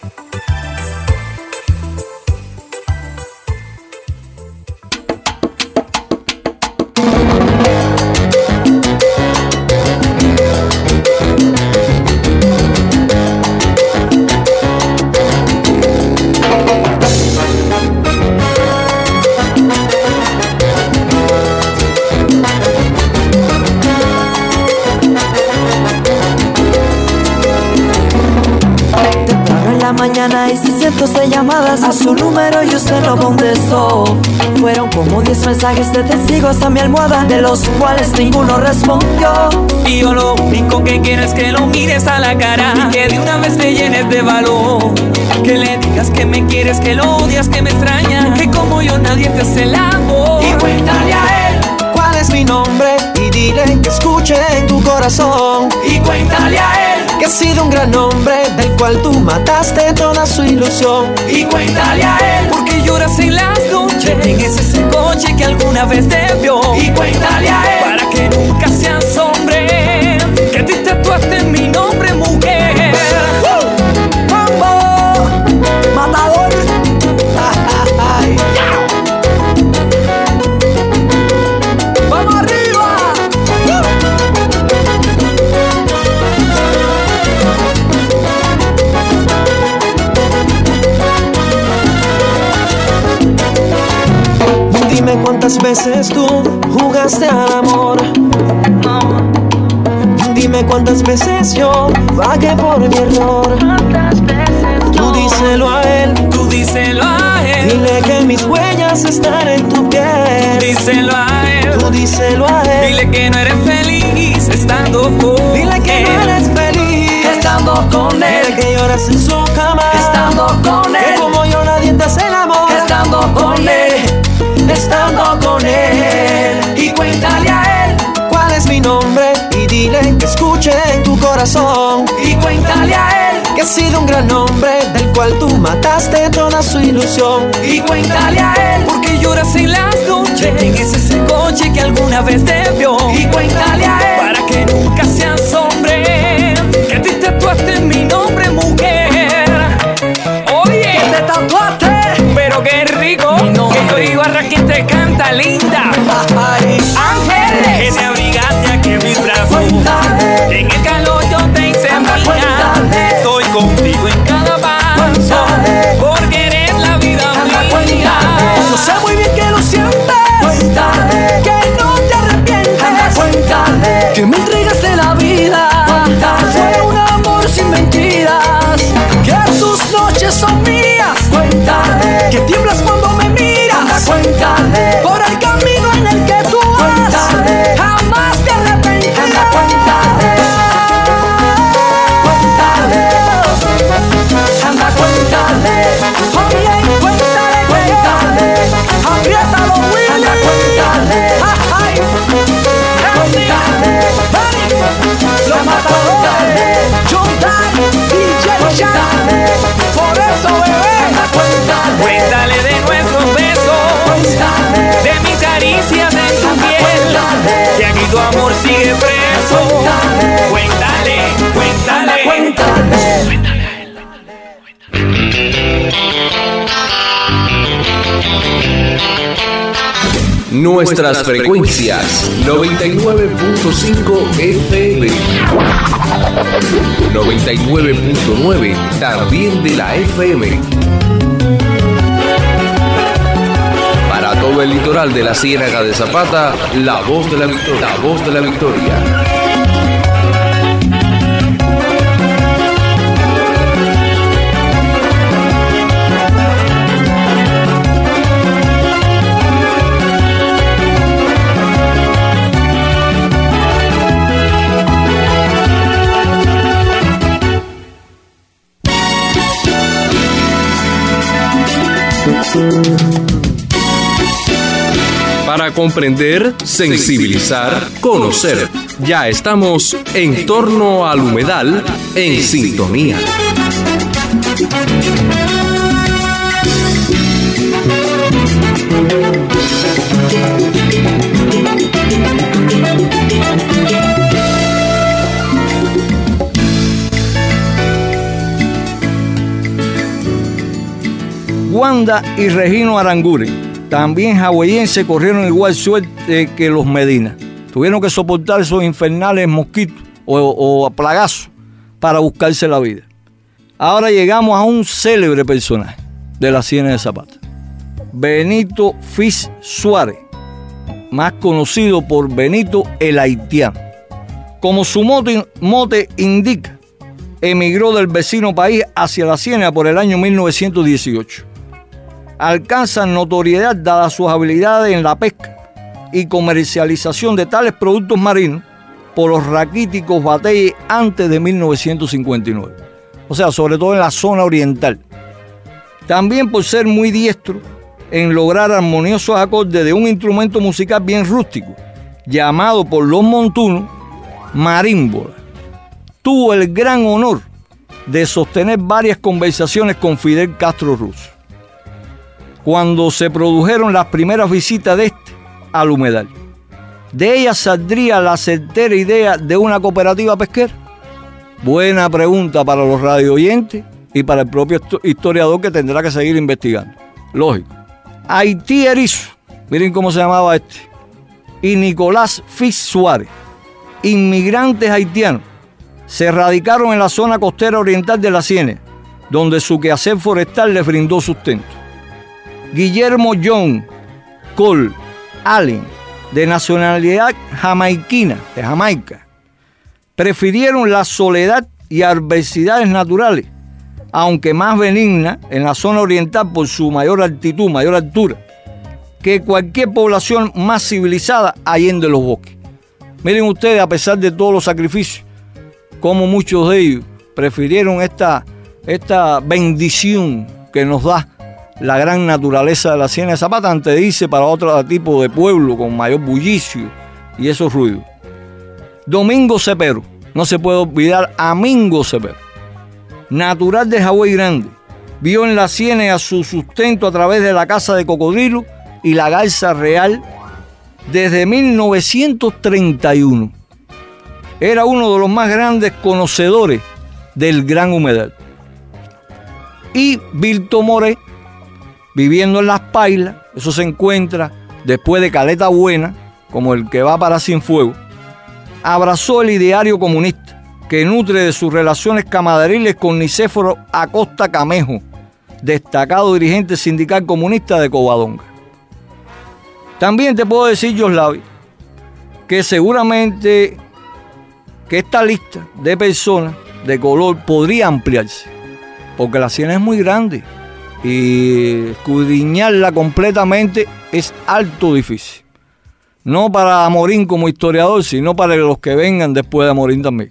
Mañana hice cientos de llamadas a su número y usted no contestó. Fueron como diez mensajes de testigos a mi almohada, de los cuales ninguno respondió. Y yo lo único que quiero es que lo mires a la cara y que de una vez te llenes de valor. Que le digas que me quieres, que lo odias, que me extraña, que como yo nadie te hace el amor. Y cuéntale a él cuál es mi nombre y dile que escuche en tu corazón. Y cuéntale a él que he sido un gran hombre del cual tú mataste toda su ilusión. Y cuéntale a él porque lloras en las noches en ese coche que alguna vez te vio. Y cuéntale a él para que nunca seas hombre, que te tatuaste en mi nombre, mujer. uh, ¡Mambo! ¡Matador! Ay. ¡Vamos arriba! Dime cuántas veces tú jugaste al amor. Dime cuántas veces yo pagué por mi error. Tú díselo a él, tú díselo a él. Dile que mis huellas están en tu piel. Tú díselo a él, tú díselo a él. Dile que no eres feliz estando con Dile que él. no eres feliz estando con él. Dile que lloras en su cama estando con él. Que como yo nadie te hace el amor estando con él. Estando con él. Y cuéntale a él cuál es mi nombre y dile que escuche en tu corazón. Y cuéntale a él que he sido un gran hombre del cual tú mataste toda su ilusión. Y cuéntale a él porque lloras en las noches en ese coche que alguna vez te vio. Y cuéntale a él para que nunca seas hombre, que te canta linda. Ángeles, que te abrigaste aquí en mis brazos. En el calor yo te hice mía. Estoy contigo en cada paso, porque eres la vida mía. Yo sé muy bien que lo sientes, cuéntale, que no te arrepientes, anda, cuéntale, que me entregaste la vida, cuéntale, fue un amor sin mentiras, que tus noches son mías, cuéntale, que tiemblas cuando me miras, anda, cuéntale, por el camino en el que tú vas, cuéntale, jamás te arrepentirás, anda, cuéntale, cuéntale, anda, cuéntale, oye, cuéntale, cuéntale, apriétalo, Willy, anda, cuéntale, ay, cuéntale, lo matadores, Jordan, D J Chan, por eso, bebé, anda, cuéntale, Cuéntale de nuestros besos, cuéntale, de mis caricias en tu anda, piel, cuéntale, que aquí tu amor sigue preso. cuéntale, Cuéntale, anda, cuéntale, cuéntale. Nuestras frecuencias noventa y nueve punto cinco F M, noventa y nueve punto nueve también de la F M. Para todo el litoral de la Ciénaga de Zapata, la voz de la victoria. La voz de la victoria. Para comprender, sensibilizar, conocer. Ya estamos en torno al humedal en sintonía. Wanda y Regino Aranguren, también hawaienses, corrieron igual suerte que los Medina. Tuvieron que soportar esos infernales mosquitos o, o plagazos para buscarse la vida. Ahora llegamos a un célebre personaje de la Ciénaga de Zapata, Benito Fis Suárez, más conocido por Benito el Haitiano. Como su mote, mote indica, emigró del vecino país hacia la Ciénaga por el año mil novecientos dieciocho. Alcanzan notoriedad dadas sus habilidades en la pesca y comercialización de tales productos marinos por los raquíticos bateyes antes de mil novecientos cincuenta y nueve. O sea, sobre todo en la zona oriental. También por ser muy diestro en lograr armoniosos acordes de un instrumento musical bien rústico, llamado por los montunos marímbola. Tuvo el gran honor de sostener varias conversaciones con Fidel Castro ruso, cuando se produjeron las primeras visitas de este al humedal. ¿De ella saldría la certera idea de una cooperativa pesquera? Buena pregunta para los radio oyentes y para el propio historiador, que tendrá que seguir investigando. Lógico. Haití Erizo, miren cómo se llamaba este, y Nicolás Fis Suárez, inmigrantes haitianos, se radicaron en la zona costera oriental de la Ciénaga, donde su quehacer forestal les brindó sustento. Guillermo John Cole Allen, de nacionalidad jamaiquina, de Jamaica, prefirieron la soledad y adversidades naturales, aunque más benigna en la zona oriental por su mayor altitud, mayor altura, que cualquier población más civilizada allende los bosques. Miren ustedes, a pesar de todos los sacrificios, como muchos de ellos prefirieron esta, esta bendición que nos da la gran naturaleza de la Ciénaga de Zapata antes de irse para otro tipo de pueblo con mayor bullicio y esos ruidos. Domingo Cepero, no se puede olvidar a Mingo Cepero, natural de Hawái Grande, vio en la Ciénaga su sustento a través de la caza de cocodrilo y la garza real desde mil novecientos treinta y uno. Era uno de los más grandes conocedores del gran humedal. Y Vilto Moré, viviendo en Las Pailas, Eso se encuentra después de Caleta Buena, como el que va para Cienfuegos. Abrazó el ideario comunista, que nutre de sus relaciones camaderiles con Nicéforo Acosta Camejo, destacado dirigente sindical comunista de Covadonga. También te puedo decir, Yoslavi, que seguramente que esta lista de personas de color podría ampliarse, porque la Ciénaga es muy grande y escudriñarla completamente es alto difícil. No para Amorín como historiador, sino para los que vengan después de Amorín también.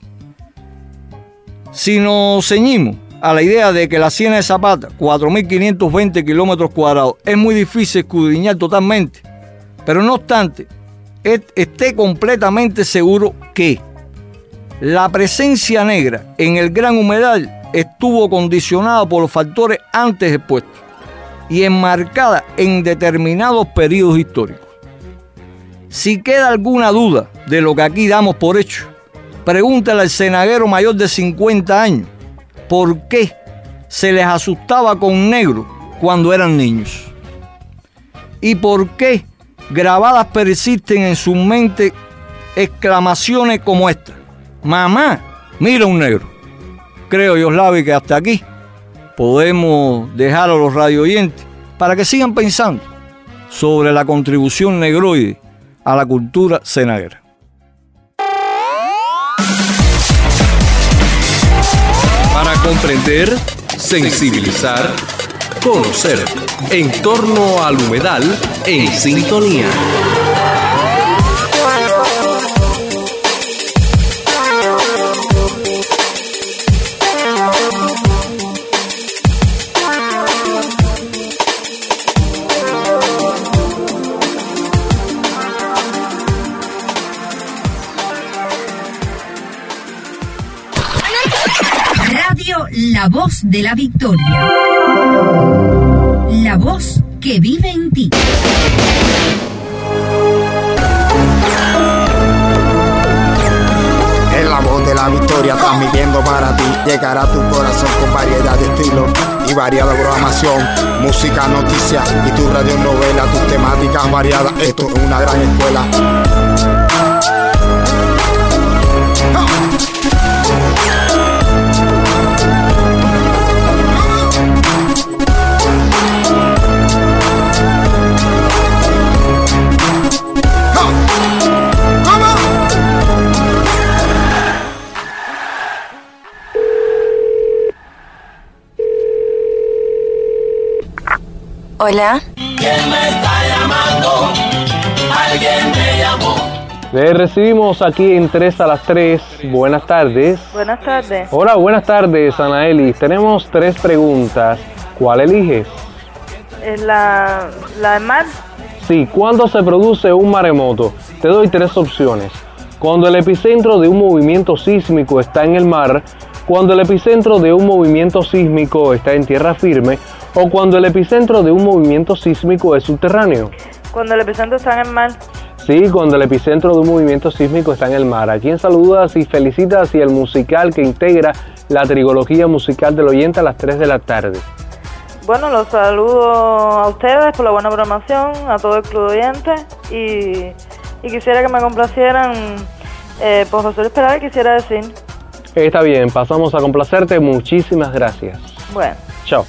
Si nos ceñimos a la idea de que la Ciénaga de Zapata, cuatro mil quinientos veinte kilómetros cuadrados, es muy difícil escudriñar totalmente, pero no obstante, esté completamente seguro que la presencia negra en el Gran Humedal estuvo condicionada por los factores antes expuestos y enmarcada en determinados periodos históricos. Si queda alguna duda de lo que aquí damos por hecho, pregúntale al cenaguero mayor de cincuenta años por qué se les asustaba con negro cuando eran niños y por qué grabadas persisten en su mente exclamaciones como esta: mamá, mira un negro. Creo, Yoslavi, que hasta aquí podemos dejar a los radio oyentes para que sigan pensando sobre la contribución negroide a la cultura cenaguera. Para comprender, sensibilizar, conocer. En torno al humedal, en sintonía. La voz de la victoria. La voz que vive en ti. Es la voz de la victoria transmitiendo para ti. Llegará a tu corazón con variedad de estilos y variada programación, música, noticias y tu radionovela, tus temáticas variadas. Esto es una gran escuela. Hola. ¿Quién me está llamando? Alguien me llamó. Le recibimos aquí en tres a las tres. Buenas tardes. Buenas tardes. Hola, buenas tardes, Anaelis. Tenemos tres preguntas. ¿Cuál eliges? ¿Es la, la del mar? Sí, ¿cuándo se produce un maremoto? Te doy tres opciones. Cuando el epicentro de un movimiento sísmico está en el mar, cuando el epicentro de un movimiento sísmico está en tierra firme, o cuando el epicentro de un movimiento sísmico es subterráneo. Cuando el epicentro está en el mar. Sí, cuando el epicentro de un movimiento sísmico está en el mar. ¿A quién saludas y felicitas y el musical que integra la trilogía musical del oyente a las tres de la tarde? Bueno, los saludo a ustedes por la buena programación, a todo el club de oyentes y, y quisiera que me complacieran eh, por José Luis Perales, quisiera decir. Está bien, pasamos a complacerte. Muchísimas gracias. Bueno. Chao.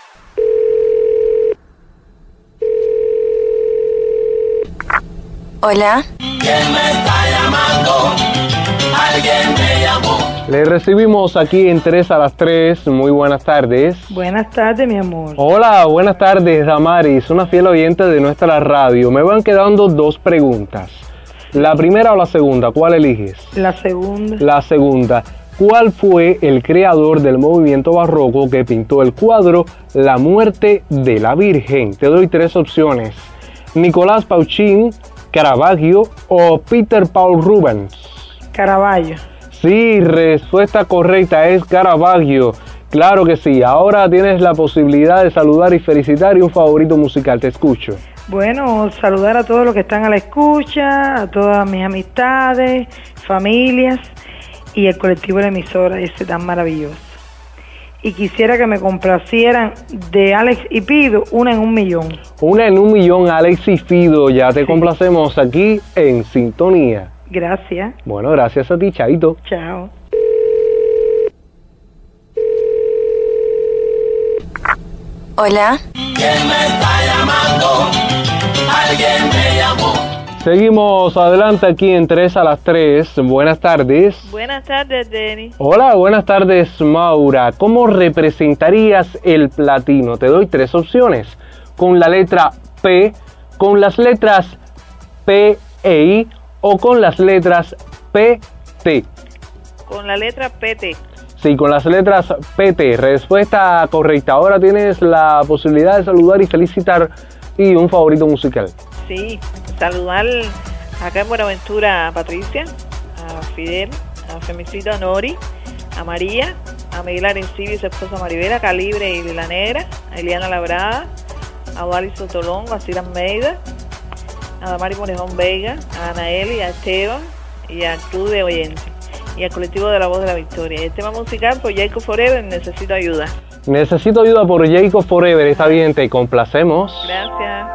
Hola. ¿Quién me está llamando? Alguien me llamó. Le recibimos aquí en tres a las tres. Muy buenas tardes. Buenas tardes, mi amor. Hola, buenas tardes, Damaris, una fiel oyente de nuestra radio. Me van quedando dos preguntas. ¿La primera o la segunda? ¿Cuál eliges? La segunda. La segunda. ¿Cuál fue el creador del movimiento barroco que pintó el cuadro La muerte de la Virgen? Te doy tres opciones. Nicolás Pauchin, Caravaggio o Peter Paul Rubens. Caravaggio. Sí, respuesta correcta es Caravaggio. Claro que sí. Ahora tienes la posibilidad de saludar y felicitar y un favorito musical. Te escucho. Bueno, saludar a todos los que están a la escucha, a todas mis amistades, familias y el colectivo de la emisora ese tan maravilloso. y quisiera que me complacieran de Alex y Fido, Una en un millón. Una en un millón, Alex y Fido, ya te sí. complacemos aquí en Sintonía. Gracias. Bueno, gracias a ti, Chaito. Chao. Hola. ¿Quién me está llamando? Alguien me llamó. Seguimos adelante aquí en tres a las tres. Buenas tardes. Buenas tardes, Denny. Hola, buenas tardes, Maura. ¿Cómo representarías el platino? Te doy tres opciones. Con la letra P, con las letras P e I o con las letras P T. Con la letra P T. Sí, con las letras P T. Respuesta correcta. Ahora tienes la posibilidad de saludar y felicitar y un favorito musical. Sí, saludar acá en Buenaventura a Patricia, a Fidel, a Femicito Nori, a María, a Miguel Arencibio y su esposa Maribela, Calibre y Lila Negra, a Eliana Labrada, a Wally Sotolón, a Cira Almeida, a Damari Morejón Vega, a Anaeli, a Esteban y a Club de Oyentes y al colectivo de La Voz de la Victoria. Y el tema musical por Jacob Forever, Necesito Ayuda. Necesito ayuda por Jacob Forever. Está bien, te complacemos. Gracias.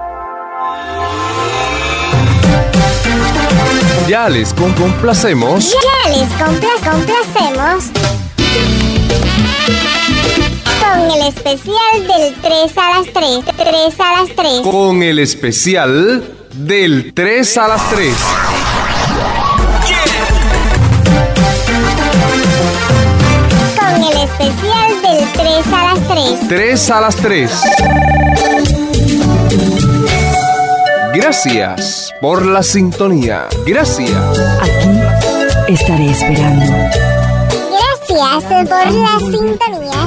Ya les con complacemos. Ya les compla complacemos con el especial del tres a las tres. tres a las tres. Con el especial del tres a las tres. Con el especial del tres a las tres. tres a las tres. Gracias por la sintonía. Gracias. Aquí estaré esperando. Gracias por la sintonía.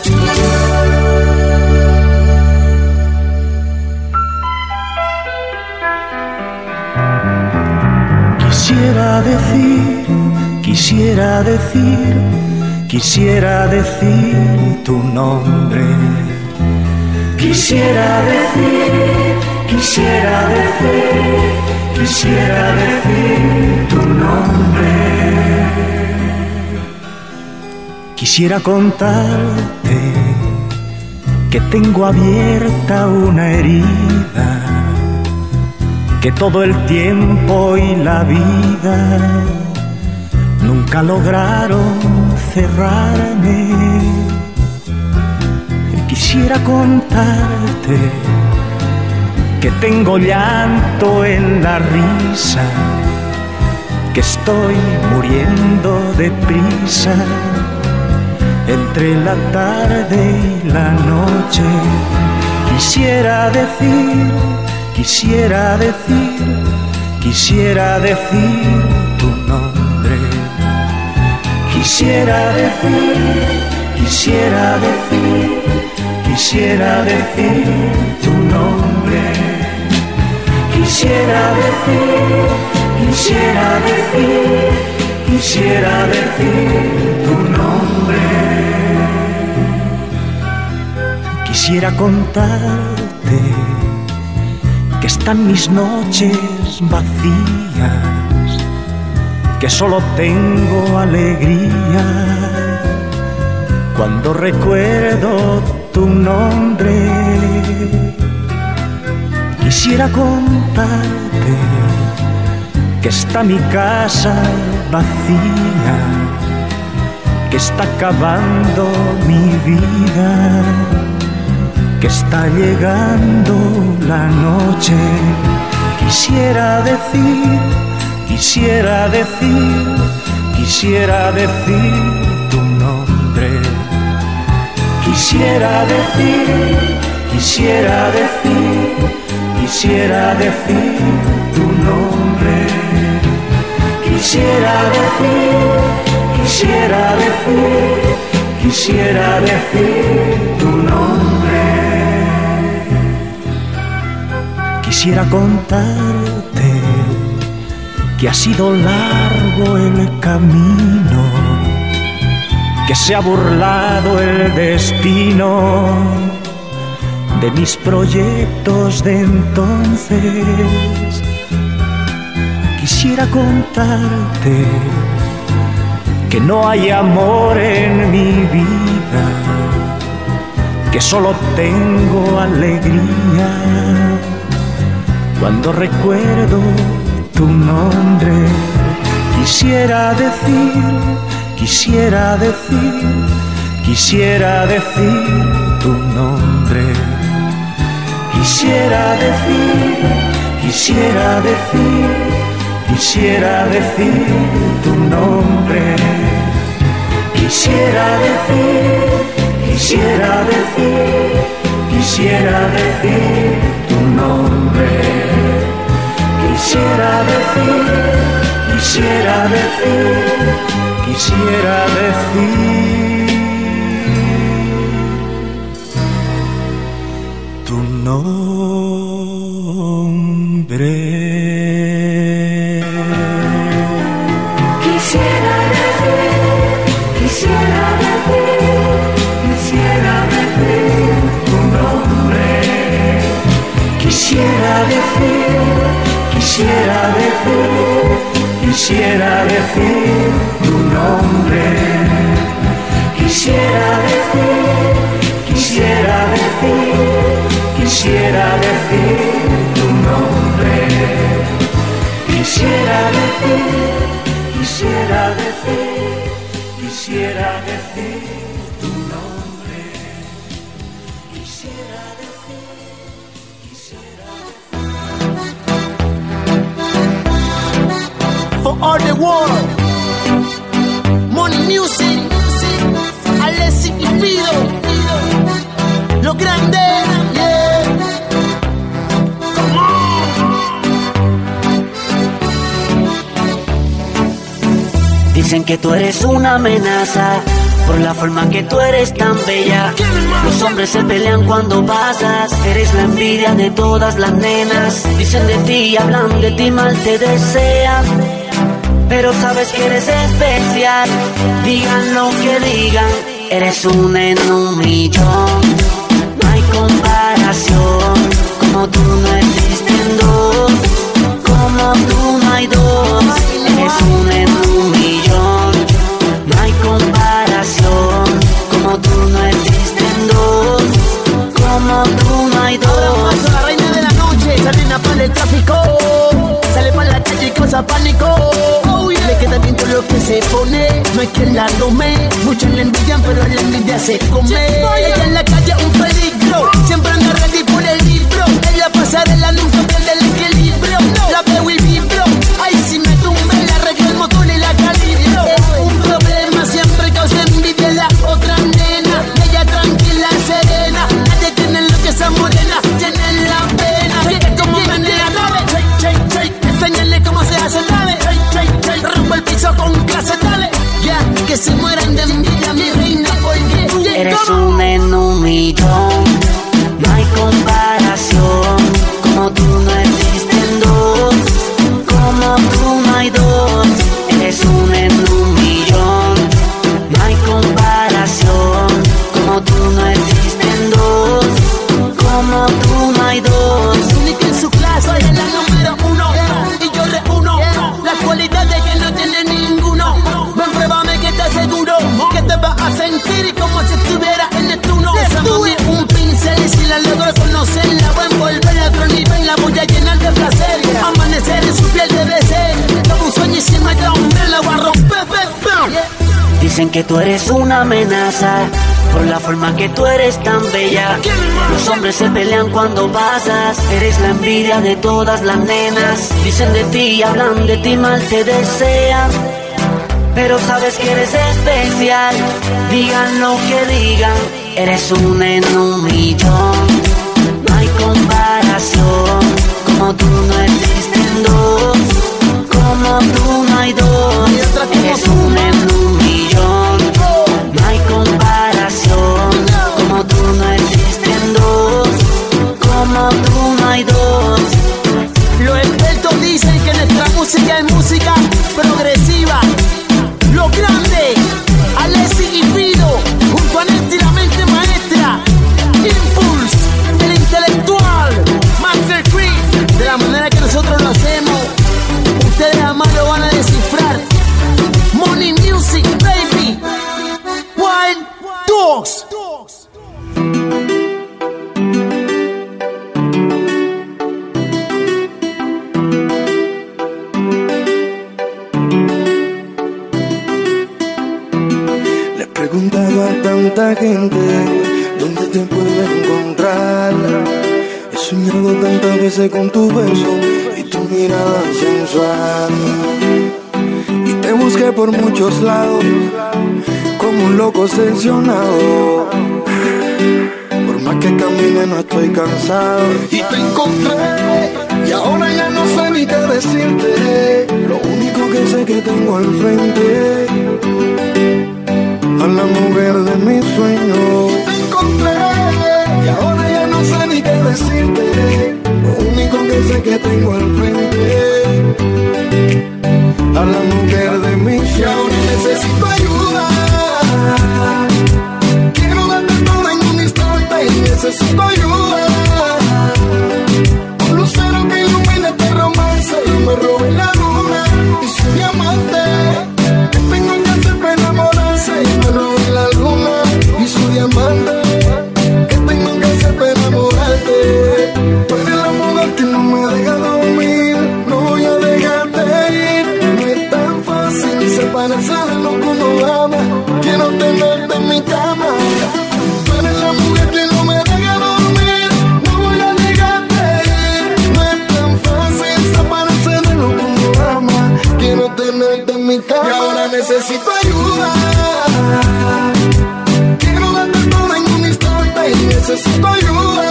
Quisiera decir, quisiera decir, quisiera decir tu nombre. Quisiera decir, quisiera decir, quisiera decir tu nombre. Quisiera contarte que tengo abierta una herida, que todo el tiempo y la vida nunca lograron cerrarme. Quisiera contarte que tengo llanto en la risa, que estoy muriendo de prisa entre la tarde y la noche. Quisiera decir, quisiera decir, quisiera decir tu nombre. Quisiera decir, quisiera decir, quisiera decir tu nombre. Quisiera decir, quisiera decir, quisiera decir tu nombre. Quisiera contarte que están mis noches vacías, que solo tengo alegría cuando recuerdo tu nombre. Quisiera contarte que está mi casa vacía, que está acabando mi vida, que está llegando la noche. Quisiera decir, quisiera decir, quisiera decir tu nombre. Quisiera decir, quisiera decir, quisiera decir tu nombre. Quisiera decir, quisiera decir, quisiera decir tu nombre. Quisiera contarte que ha sido largo el camino, que se ha burlado el destino de mis proyectos de entonces. Quisiera contarte que no hay amor en mi vida, que solo tengo alegría cuando recuerdo tu nombre. Quisiera decir, quisiera decir, quisiera decir tu nombre. Quisiera decir, quisiera decir, quisiera decir tu nombre. Quisiera decir, quisiera decir, quisiera decir tu nombre. Quisiera decir, quisiera decir, quisiera decir tu nombre. Quisiera decir, quisiera decir, quisiera decir tu nombre. Quisiera decir, quisiera decir, quisiera decir tu nombre. Quisiera decir, quisiera decir, quisiera decir tu nombre. Quisiera decir, quisiera decir, quisiera decir tu nombre. Quisiera decir, quisiera decir. For all the world, Money Music, Alessi y Fido, lo grande, yeah. Come on. Dicen que tú eres una amenaza por la forma que tú eres tan bella. Los hombres se pelean cuando pasas, eres la envidia de todas las nenas. Dicen de ti, hablan de ti, mal te desean, pero sabes que eres especial. Digan lo que digan, eres un en un millón. No hay comparación, como tú no existen dos. Como tú no hay dos, eres un en un millón. No hay comparación, como tú no existen dos. Como tú no hay dos. Ahora paso la reina de la noche, la nena para el tráfico. Sale para la calle y causa pánico. Oh, yeah. Le queda bien todo lo que se pone. No hay quien la tome. Muchos la envidian, pero la envidia se come. Ella en la calle un peligro. Siempre anda ready por el libro. Ella pasarela nunca pierde el equilibrio. La veo y vibro. Ay, si me tumbe, le arreglo el motor y la calibro. Un problema siempre causa envidia la otra nena. Ella tranquila, serena. Nadie tiene lo que esa morena tiene en la pena. Fíjate cómo menea, dale. Enséñale cómo se hace, dale. Rompe el piso con clase, dale. Ya, que se mueran de envidia, mi reina, porque tú eres un en un millón. No hay comparación, como tú no existen dos. Como tú no hay dos, eres un en un millón. No hay comparación, como tú no existen dos. Como tú no hay dos. Única en su clase, ella es la número uno. Y yo reúno las cualidades que no tiene ninguno. Ven, pruébame que te aseguro que te vas a sentir como si estuviera en Neptuno. Esa mami es un pincel y si la logro conocer, la voy a envolver a otro nivel, la voy a llenar de placer. Amanecer en su piel debe ser como un sueño y si me da un la voy a romper. Dicen que tú eres una amenaza por la forma que tú eres tan bella. Los hombres se pelean cuando pasas, eres la envidia de todas las nenas. Dicen de ti, hablan de ti, mal te desean, pero sabes que eres especial. Digan lo que digan, eres un en un millón. No hay comparación, como tú no existen dos. Como tú no hay dos, eres un en un millón. No hay comparación, como tú no existen dos. Como tú no hay dos. Los expertos dicen que nuestra música es música progresiva. Lo grande, Alessi y Fido, junto a Nesti, la mente maestra. Impulse, el intelectual, Master Creed. De la manera que nosotros la gente, ¿dónde te puedo encontrar? He soñado tantas veces con tu beso y tu mirada sensual. Y te busqué por muchos lados, como un loco obsesionado. Por más que camine no estoy cansado. Y te encontré, y ahora ya no sé ni qué decirte. Lo único que sé que tengo al frente a la mujer de mis sueños. Y te encontré, y ahora ya no sé ni qué decirte. Lo único que sé que tengo al frente a la mujer de mis sueños. Y ahora necesito ayuda. Quiero darte todo en un instante y necesito ayuda. Un lucero que ilumine este romance y me robe la luna y su diamante. Que tengo que hacer para enamorarse y me robe la luna y su diamante. Que tengo que hacer para enamorarte. Tú eres la mujer que no me deja dormir. No voy a dejarte ir. No es tan fácil separarse de lo que uno ama. Quiero tenerte en mi cama. Tú eres la mujer que no me deja dormir. No voy a dejarte ir. No es tan fácil separarse de lo que uno ama. Quiero tenerte en mi cama. Y ahora necesito ayuda. Quiero darte todo en un instante y necesito ayuda.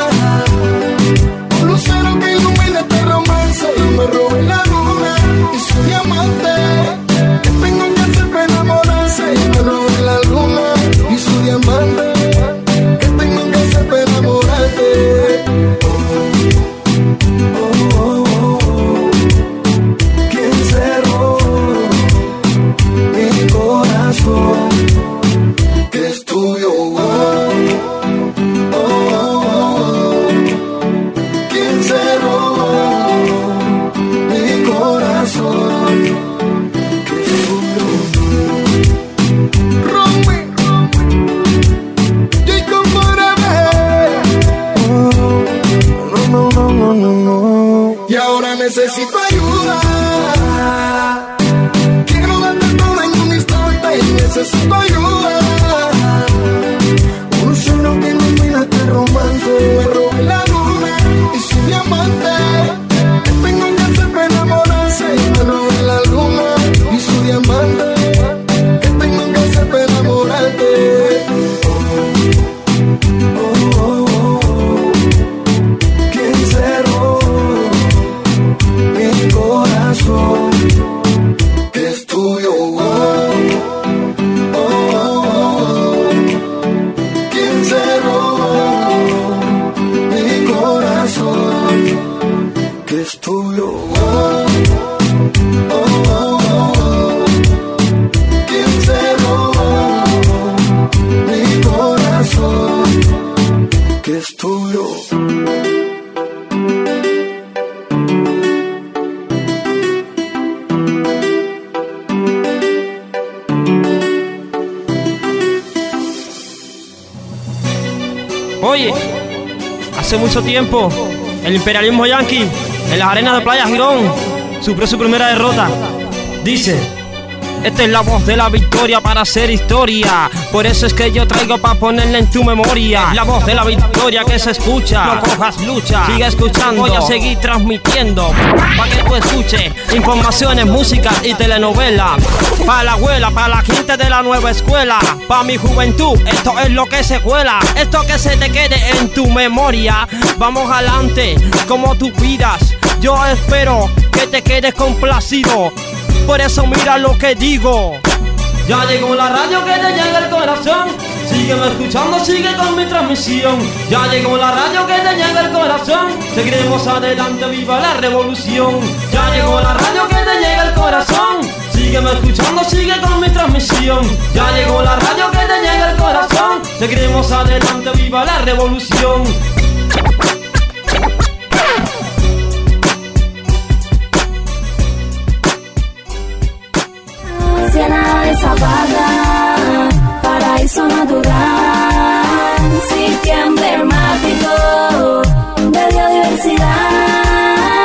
Un lucero que ilumine este romance y me robe la luna y su diamante. Que tengo que hacer para enamorarse y me robe la luna y su diamante. Que tengo que hacer para enamorarte. Oh, oh, oh, oh. ¿Quién cerró mi corazón? Que es tuyo. Oh, oh, oh, oh. ¿Quién cerró mi corazón? Que es tuyo. Romy, Jacob Forever. Oh, no, no, no, no, no. Y ahora necesito ayuda. Quiero darte todo en un instante y necesito ayuda. Un sueño que ilumina este romance. Me robe la luna y su diamante. Que tengo que hacer para enamorarse y me robe la luna y su diamante. Que tengo que hacer para enamorarte. Oh, oh, oh, oh. ¿Quién cerró mi corazón? Que es tuyo. Oh, oh, oh, oh. ¿Quién cerró mi corazón? Que es tuyo. Oh, oh, oh, oh. ¿Quién cerró mi corazón? Que es tuyo. Oye, hace mucho tiempo el imperialismo yanqui en las arenas de Playa Girón sufrió su primera derrota. Dice: esta es la voz de la victoria para hacer historia. Por eso es que yo traigo para ponerla en tu memoria. Es la voz de la victoria que se escucha. No cojas lucha, sigue escuchando. Voy a seguir transmitiendo para que tú escuches informaciones, música y telenovela. Para la abuela, para la gente de la nueva escuela. Para mi juventud, esto es lo que se cuela. Esto que se te quede en tu memoria. Vamos adelante, como tú pidas. Yo espero que te quedes complacido. Por eso mira lo que digo. Ya llegó la radio que te llega el corazón. Sígueme escuchando, sigue con mi transmisión. Ya llegó la radio que te llega el corazón. Seguiremos adelante, viva la revolución. Ya llegó la radio que te llega el corazón. Sígueme escuchando, sigue con mi transmisión. Ya llegó la radio que te llega el corazón. Seguiremos adelante, viva la revolución. Siena de Zapata, paraíso natural, sitio emblemático de biodiversidad.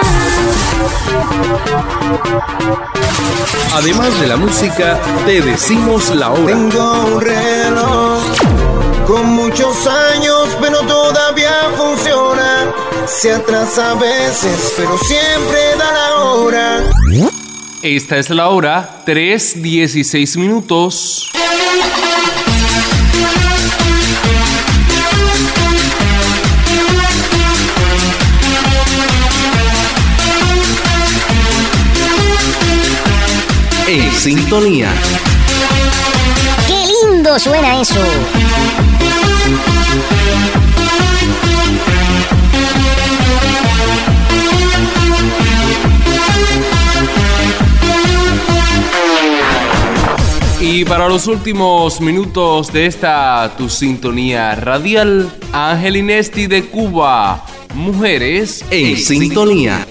Además de la música, te decimos la hora. Tengo un reloj con muchos años, pero todavía funciona. Se atrasa a veces, pero siempre da la hora. Esta es la hora, tres dieciséis minutos. En sintonía. ¡Qué lindo suena eso! Y para los últimos minutos de esta tu sintonía radial, Ángel Inesti de Cuba, Mujeres en sintonía.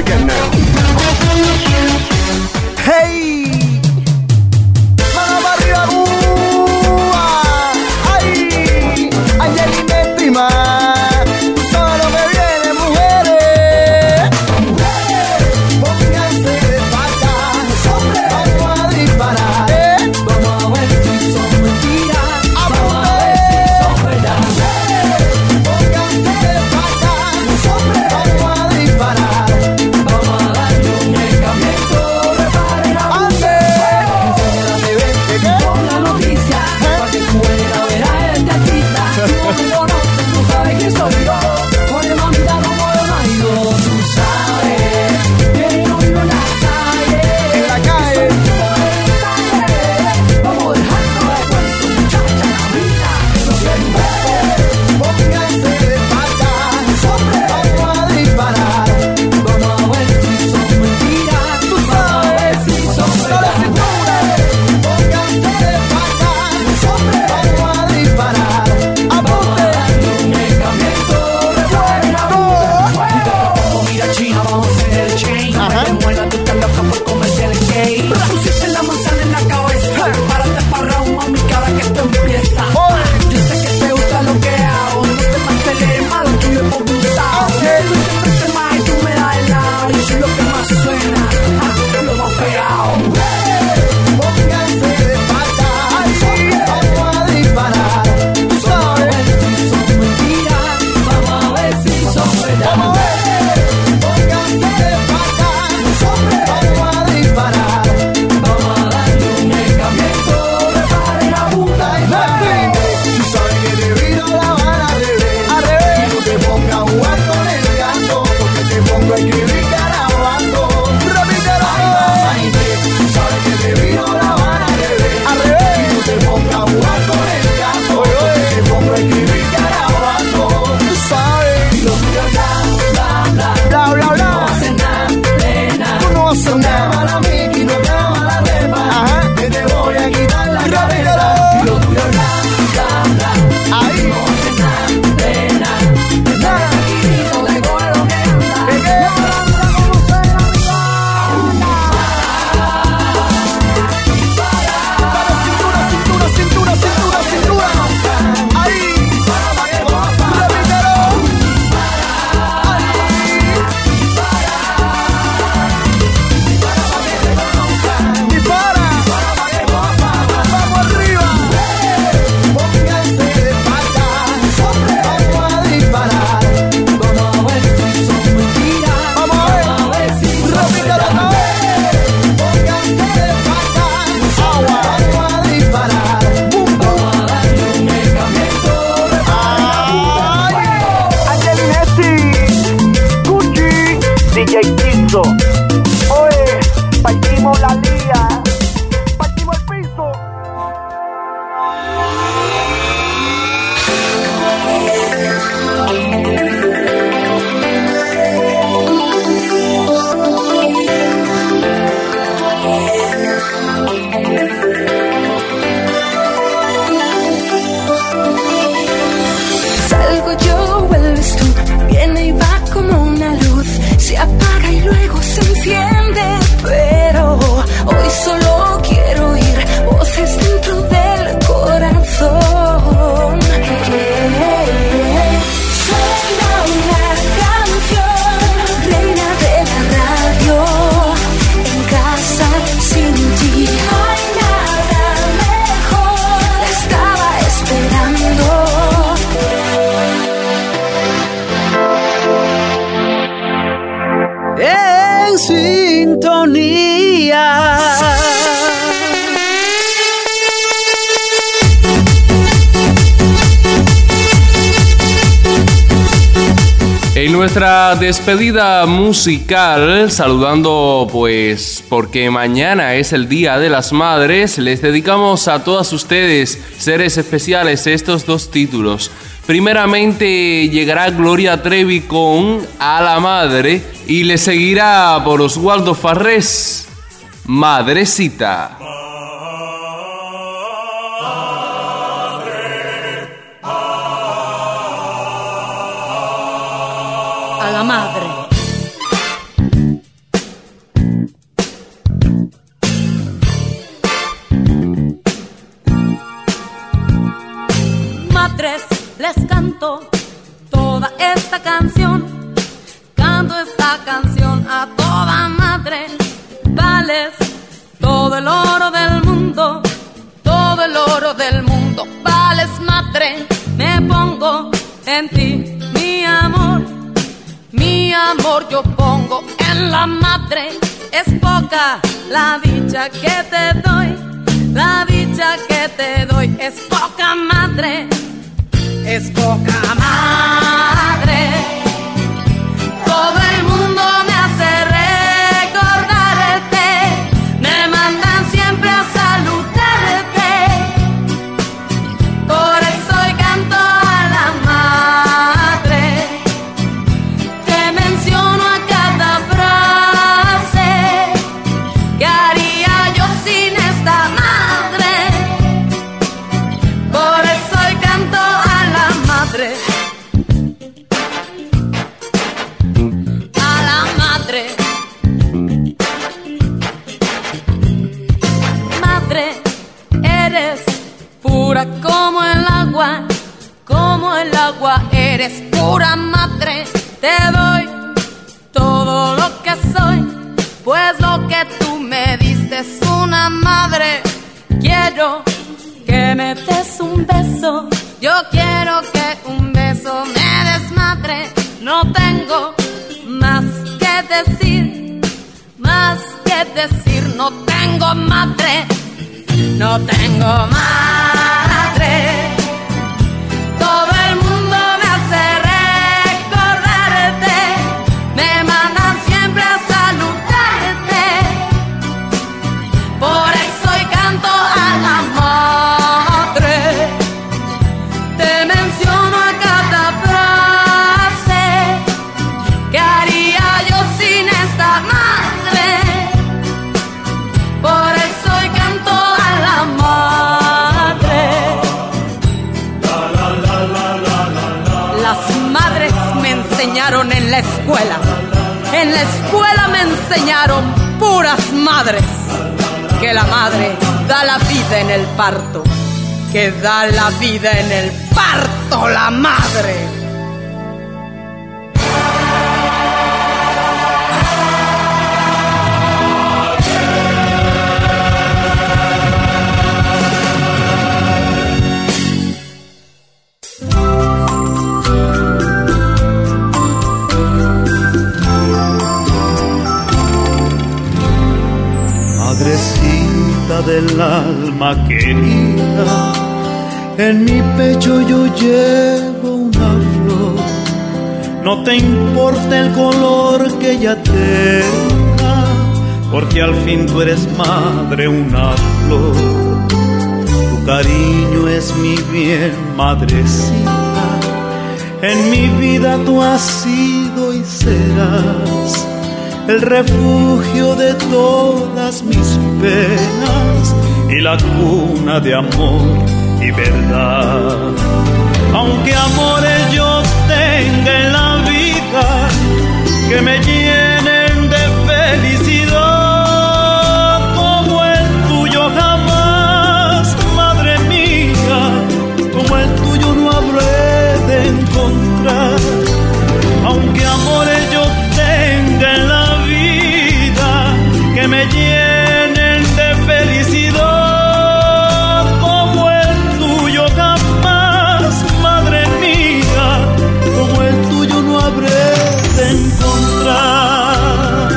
¡Hey! ¡Mano para arriba, Cuba! ¡Ay! ¡Angelina es prima! ¡Tú sabes lo que viene, mujeres! ¡Mujeres! ¡Pónganse de pata! ¡Vamos a disparar! ¿Eh? ¡Vamos a ver si son mentiras! ¡Vamos a ver si son verdad! ¡Mujeres! ¡Pónganse de pata! ¡Vamos a disparar! ¡Vamos a darle un medicamento! nuestra despedida musical, saludando pues porque mañana es el Día de las Madres, les dedicamos a todas ustedes, seres especiales, estos dos títulos. Primeramente llegará Gloria Trevi con A la Madre y le seguirá por Oswaldo Farrés, Madrecita. A la madre. Madres, les canto toda esta canción. Canto esta canción a toda madre. Vales todo el oro del mundo, todo el oro del mundo. Vales madre, me pongo en ti, mi amor. Mi amor yo pongo en la madre. Es poca la dicha que te doy, la dicha que te doy. Es poca madre, es poca madre. Todo el mundo me hace recordarte, me mandan siempre a saludarte. Por eso hoy canto a la madre. Te menciono a cada frase. ¿Qué haría yo sin esta madre? Por eso hoy canto a la madre. A la madre. Madre, eres pura como el agua, como el agua. Eres pura madre. Te doy todo lo que soy, pues lo que tú me diste es una madre. Quiero que me des un beso, yo quiero que un beso me des madre. No tengo más que decir, más que decir. No tengo madre, no tengo madre. Todo el mundo me hace recordarte, me mandan siempre a saludarte. Por eso hoy canto a la madre. Te menciono a cada frase. ¿Qué haría yo sin esta madre? Por eso hoy canto a la madre. Las madres me enseñaron en la escuela, en la escuela me enseñaron puras madres, que la madre da la vida en el parto, que da la vida en el parto la madre. Madrecita del alma querida, en mi pecho yo llevo una flor. No te importa el color que ella tenga, porque al fin tú eres madre, una flor. Tu cariño es mi bien, madrecita. En mi vida tú has sido y serás el refugio de todas mis penas y la cuna de amor y verdad. Aunque amores yo tenga en la vida que me llenen de felicidad, como el tuyo jamás, madre mía, como el tuyo no habré de encontrar. Aunque amores yo tenga en la que me llenen de felicidad, como el tuyo jamás, madre mía, como el tuyo no habré de encontrar.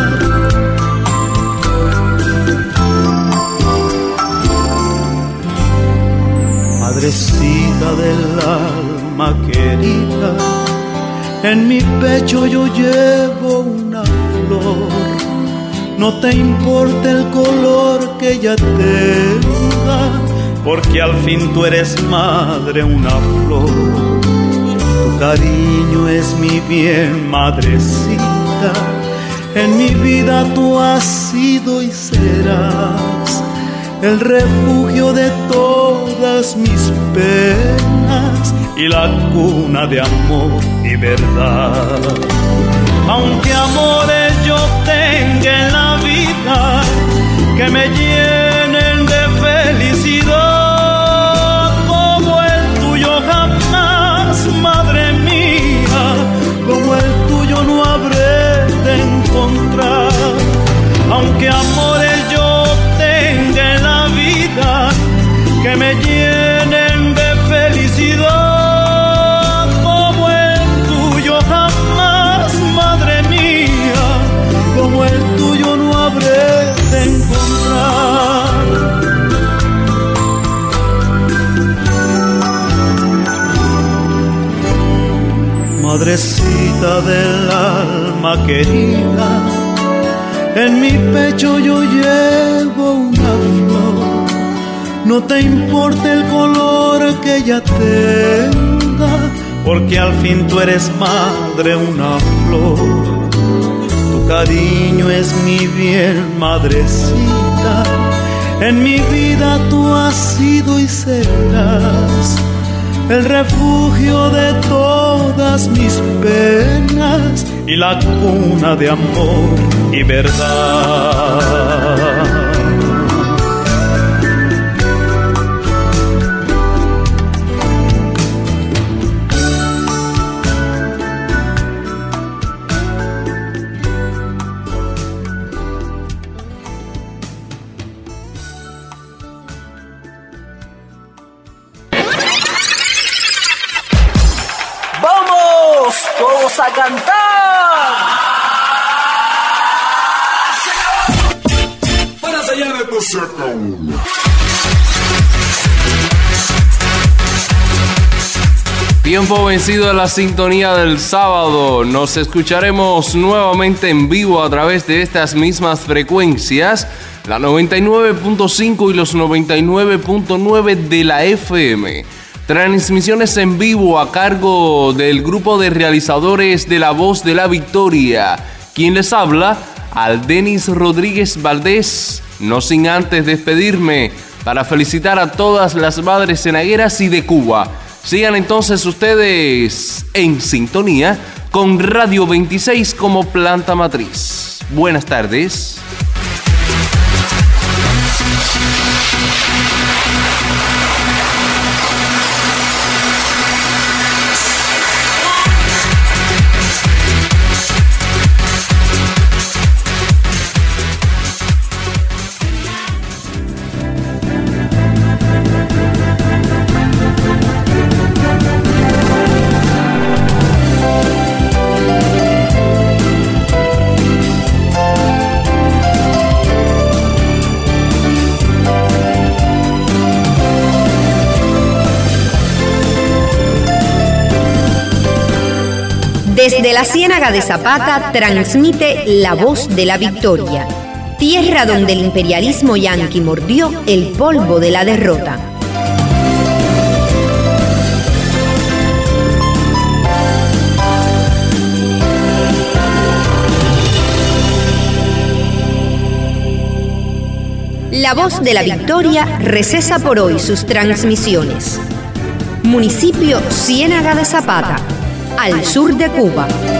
Madrecita del alma querida, En mi pecho yo llevo una flor. No te importa el color que ella tenga, porque al fin tú eres madre, una flor. Tu cariño es mi bien, madrecita. En mi vida tú has sido y serás el refugio de todas mis penas y la cuna de amor y verdad. Aunque amores yo tenga en la vida que me llenen de felicidad, como el tuyo jamás, madre mía, como el tuyo no habré de encontrar. Aunque amores yo tenga en la vida que me llenen de felicidad, como el tuyo jamás, madre mía, como el tuyo no habré de encontrar. Madrecita del alma querida, en mi pecho yo llevo una flor. No te importa el color que ella tenga, porque al fin tú eres madre, una flor. Tu cariño es mi bien, madrecita. En mi vida tú has sido y serás el refugio de todas mis penas y la cuna de amor y verdad. ¡Todos a cantar! Para sellar esto se acabó. Tiempo vencido de la sintonía del sábado. Nos escucharemos nuevamente en vivo a través de estas mismas frecuencias, la noventa y nueve punto cinco y los noventa y nueve punto nueve de la F M. Transmisiones en vivo a cargo del grupo de realizadores de La Voz de la Victoria. Quien les habla, Aldenis Rodríguez Valdés. No sin antes despedirme para felicitar a todas las madres cenagueras y de Cuba. Sigan entonces ustedes en sintonía con Radio veintiséis como planta matriz. Buenas tardes. Desde la Ciénaga de Zapata transmite La Voz de la Victoria, tierra donde el imperialismo yanqui mordió el polvo de la derrota. La Voz de la Victoria recesa por hoy sus transmisiones. Municipio Ciénaga de Zapata, al sur de Cuba.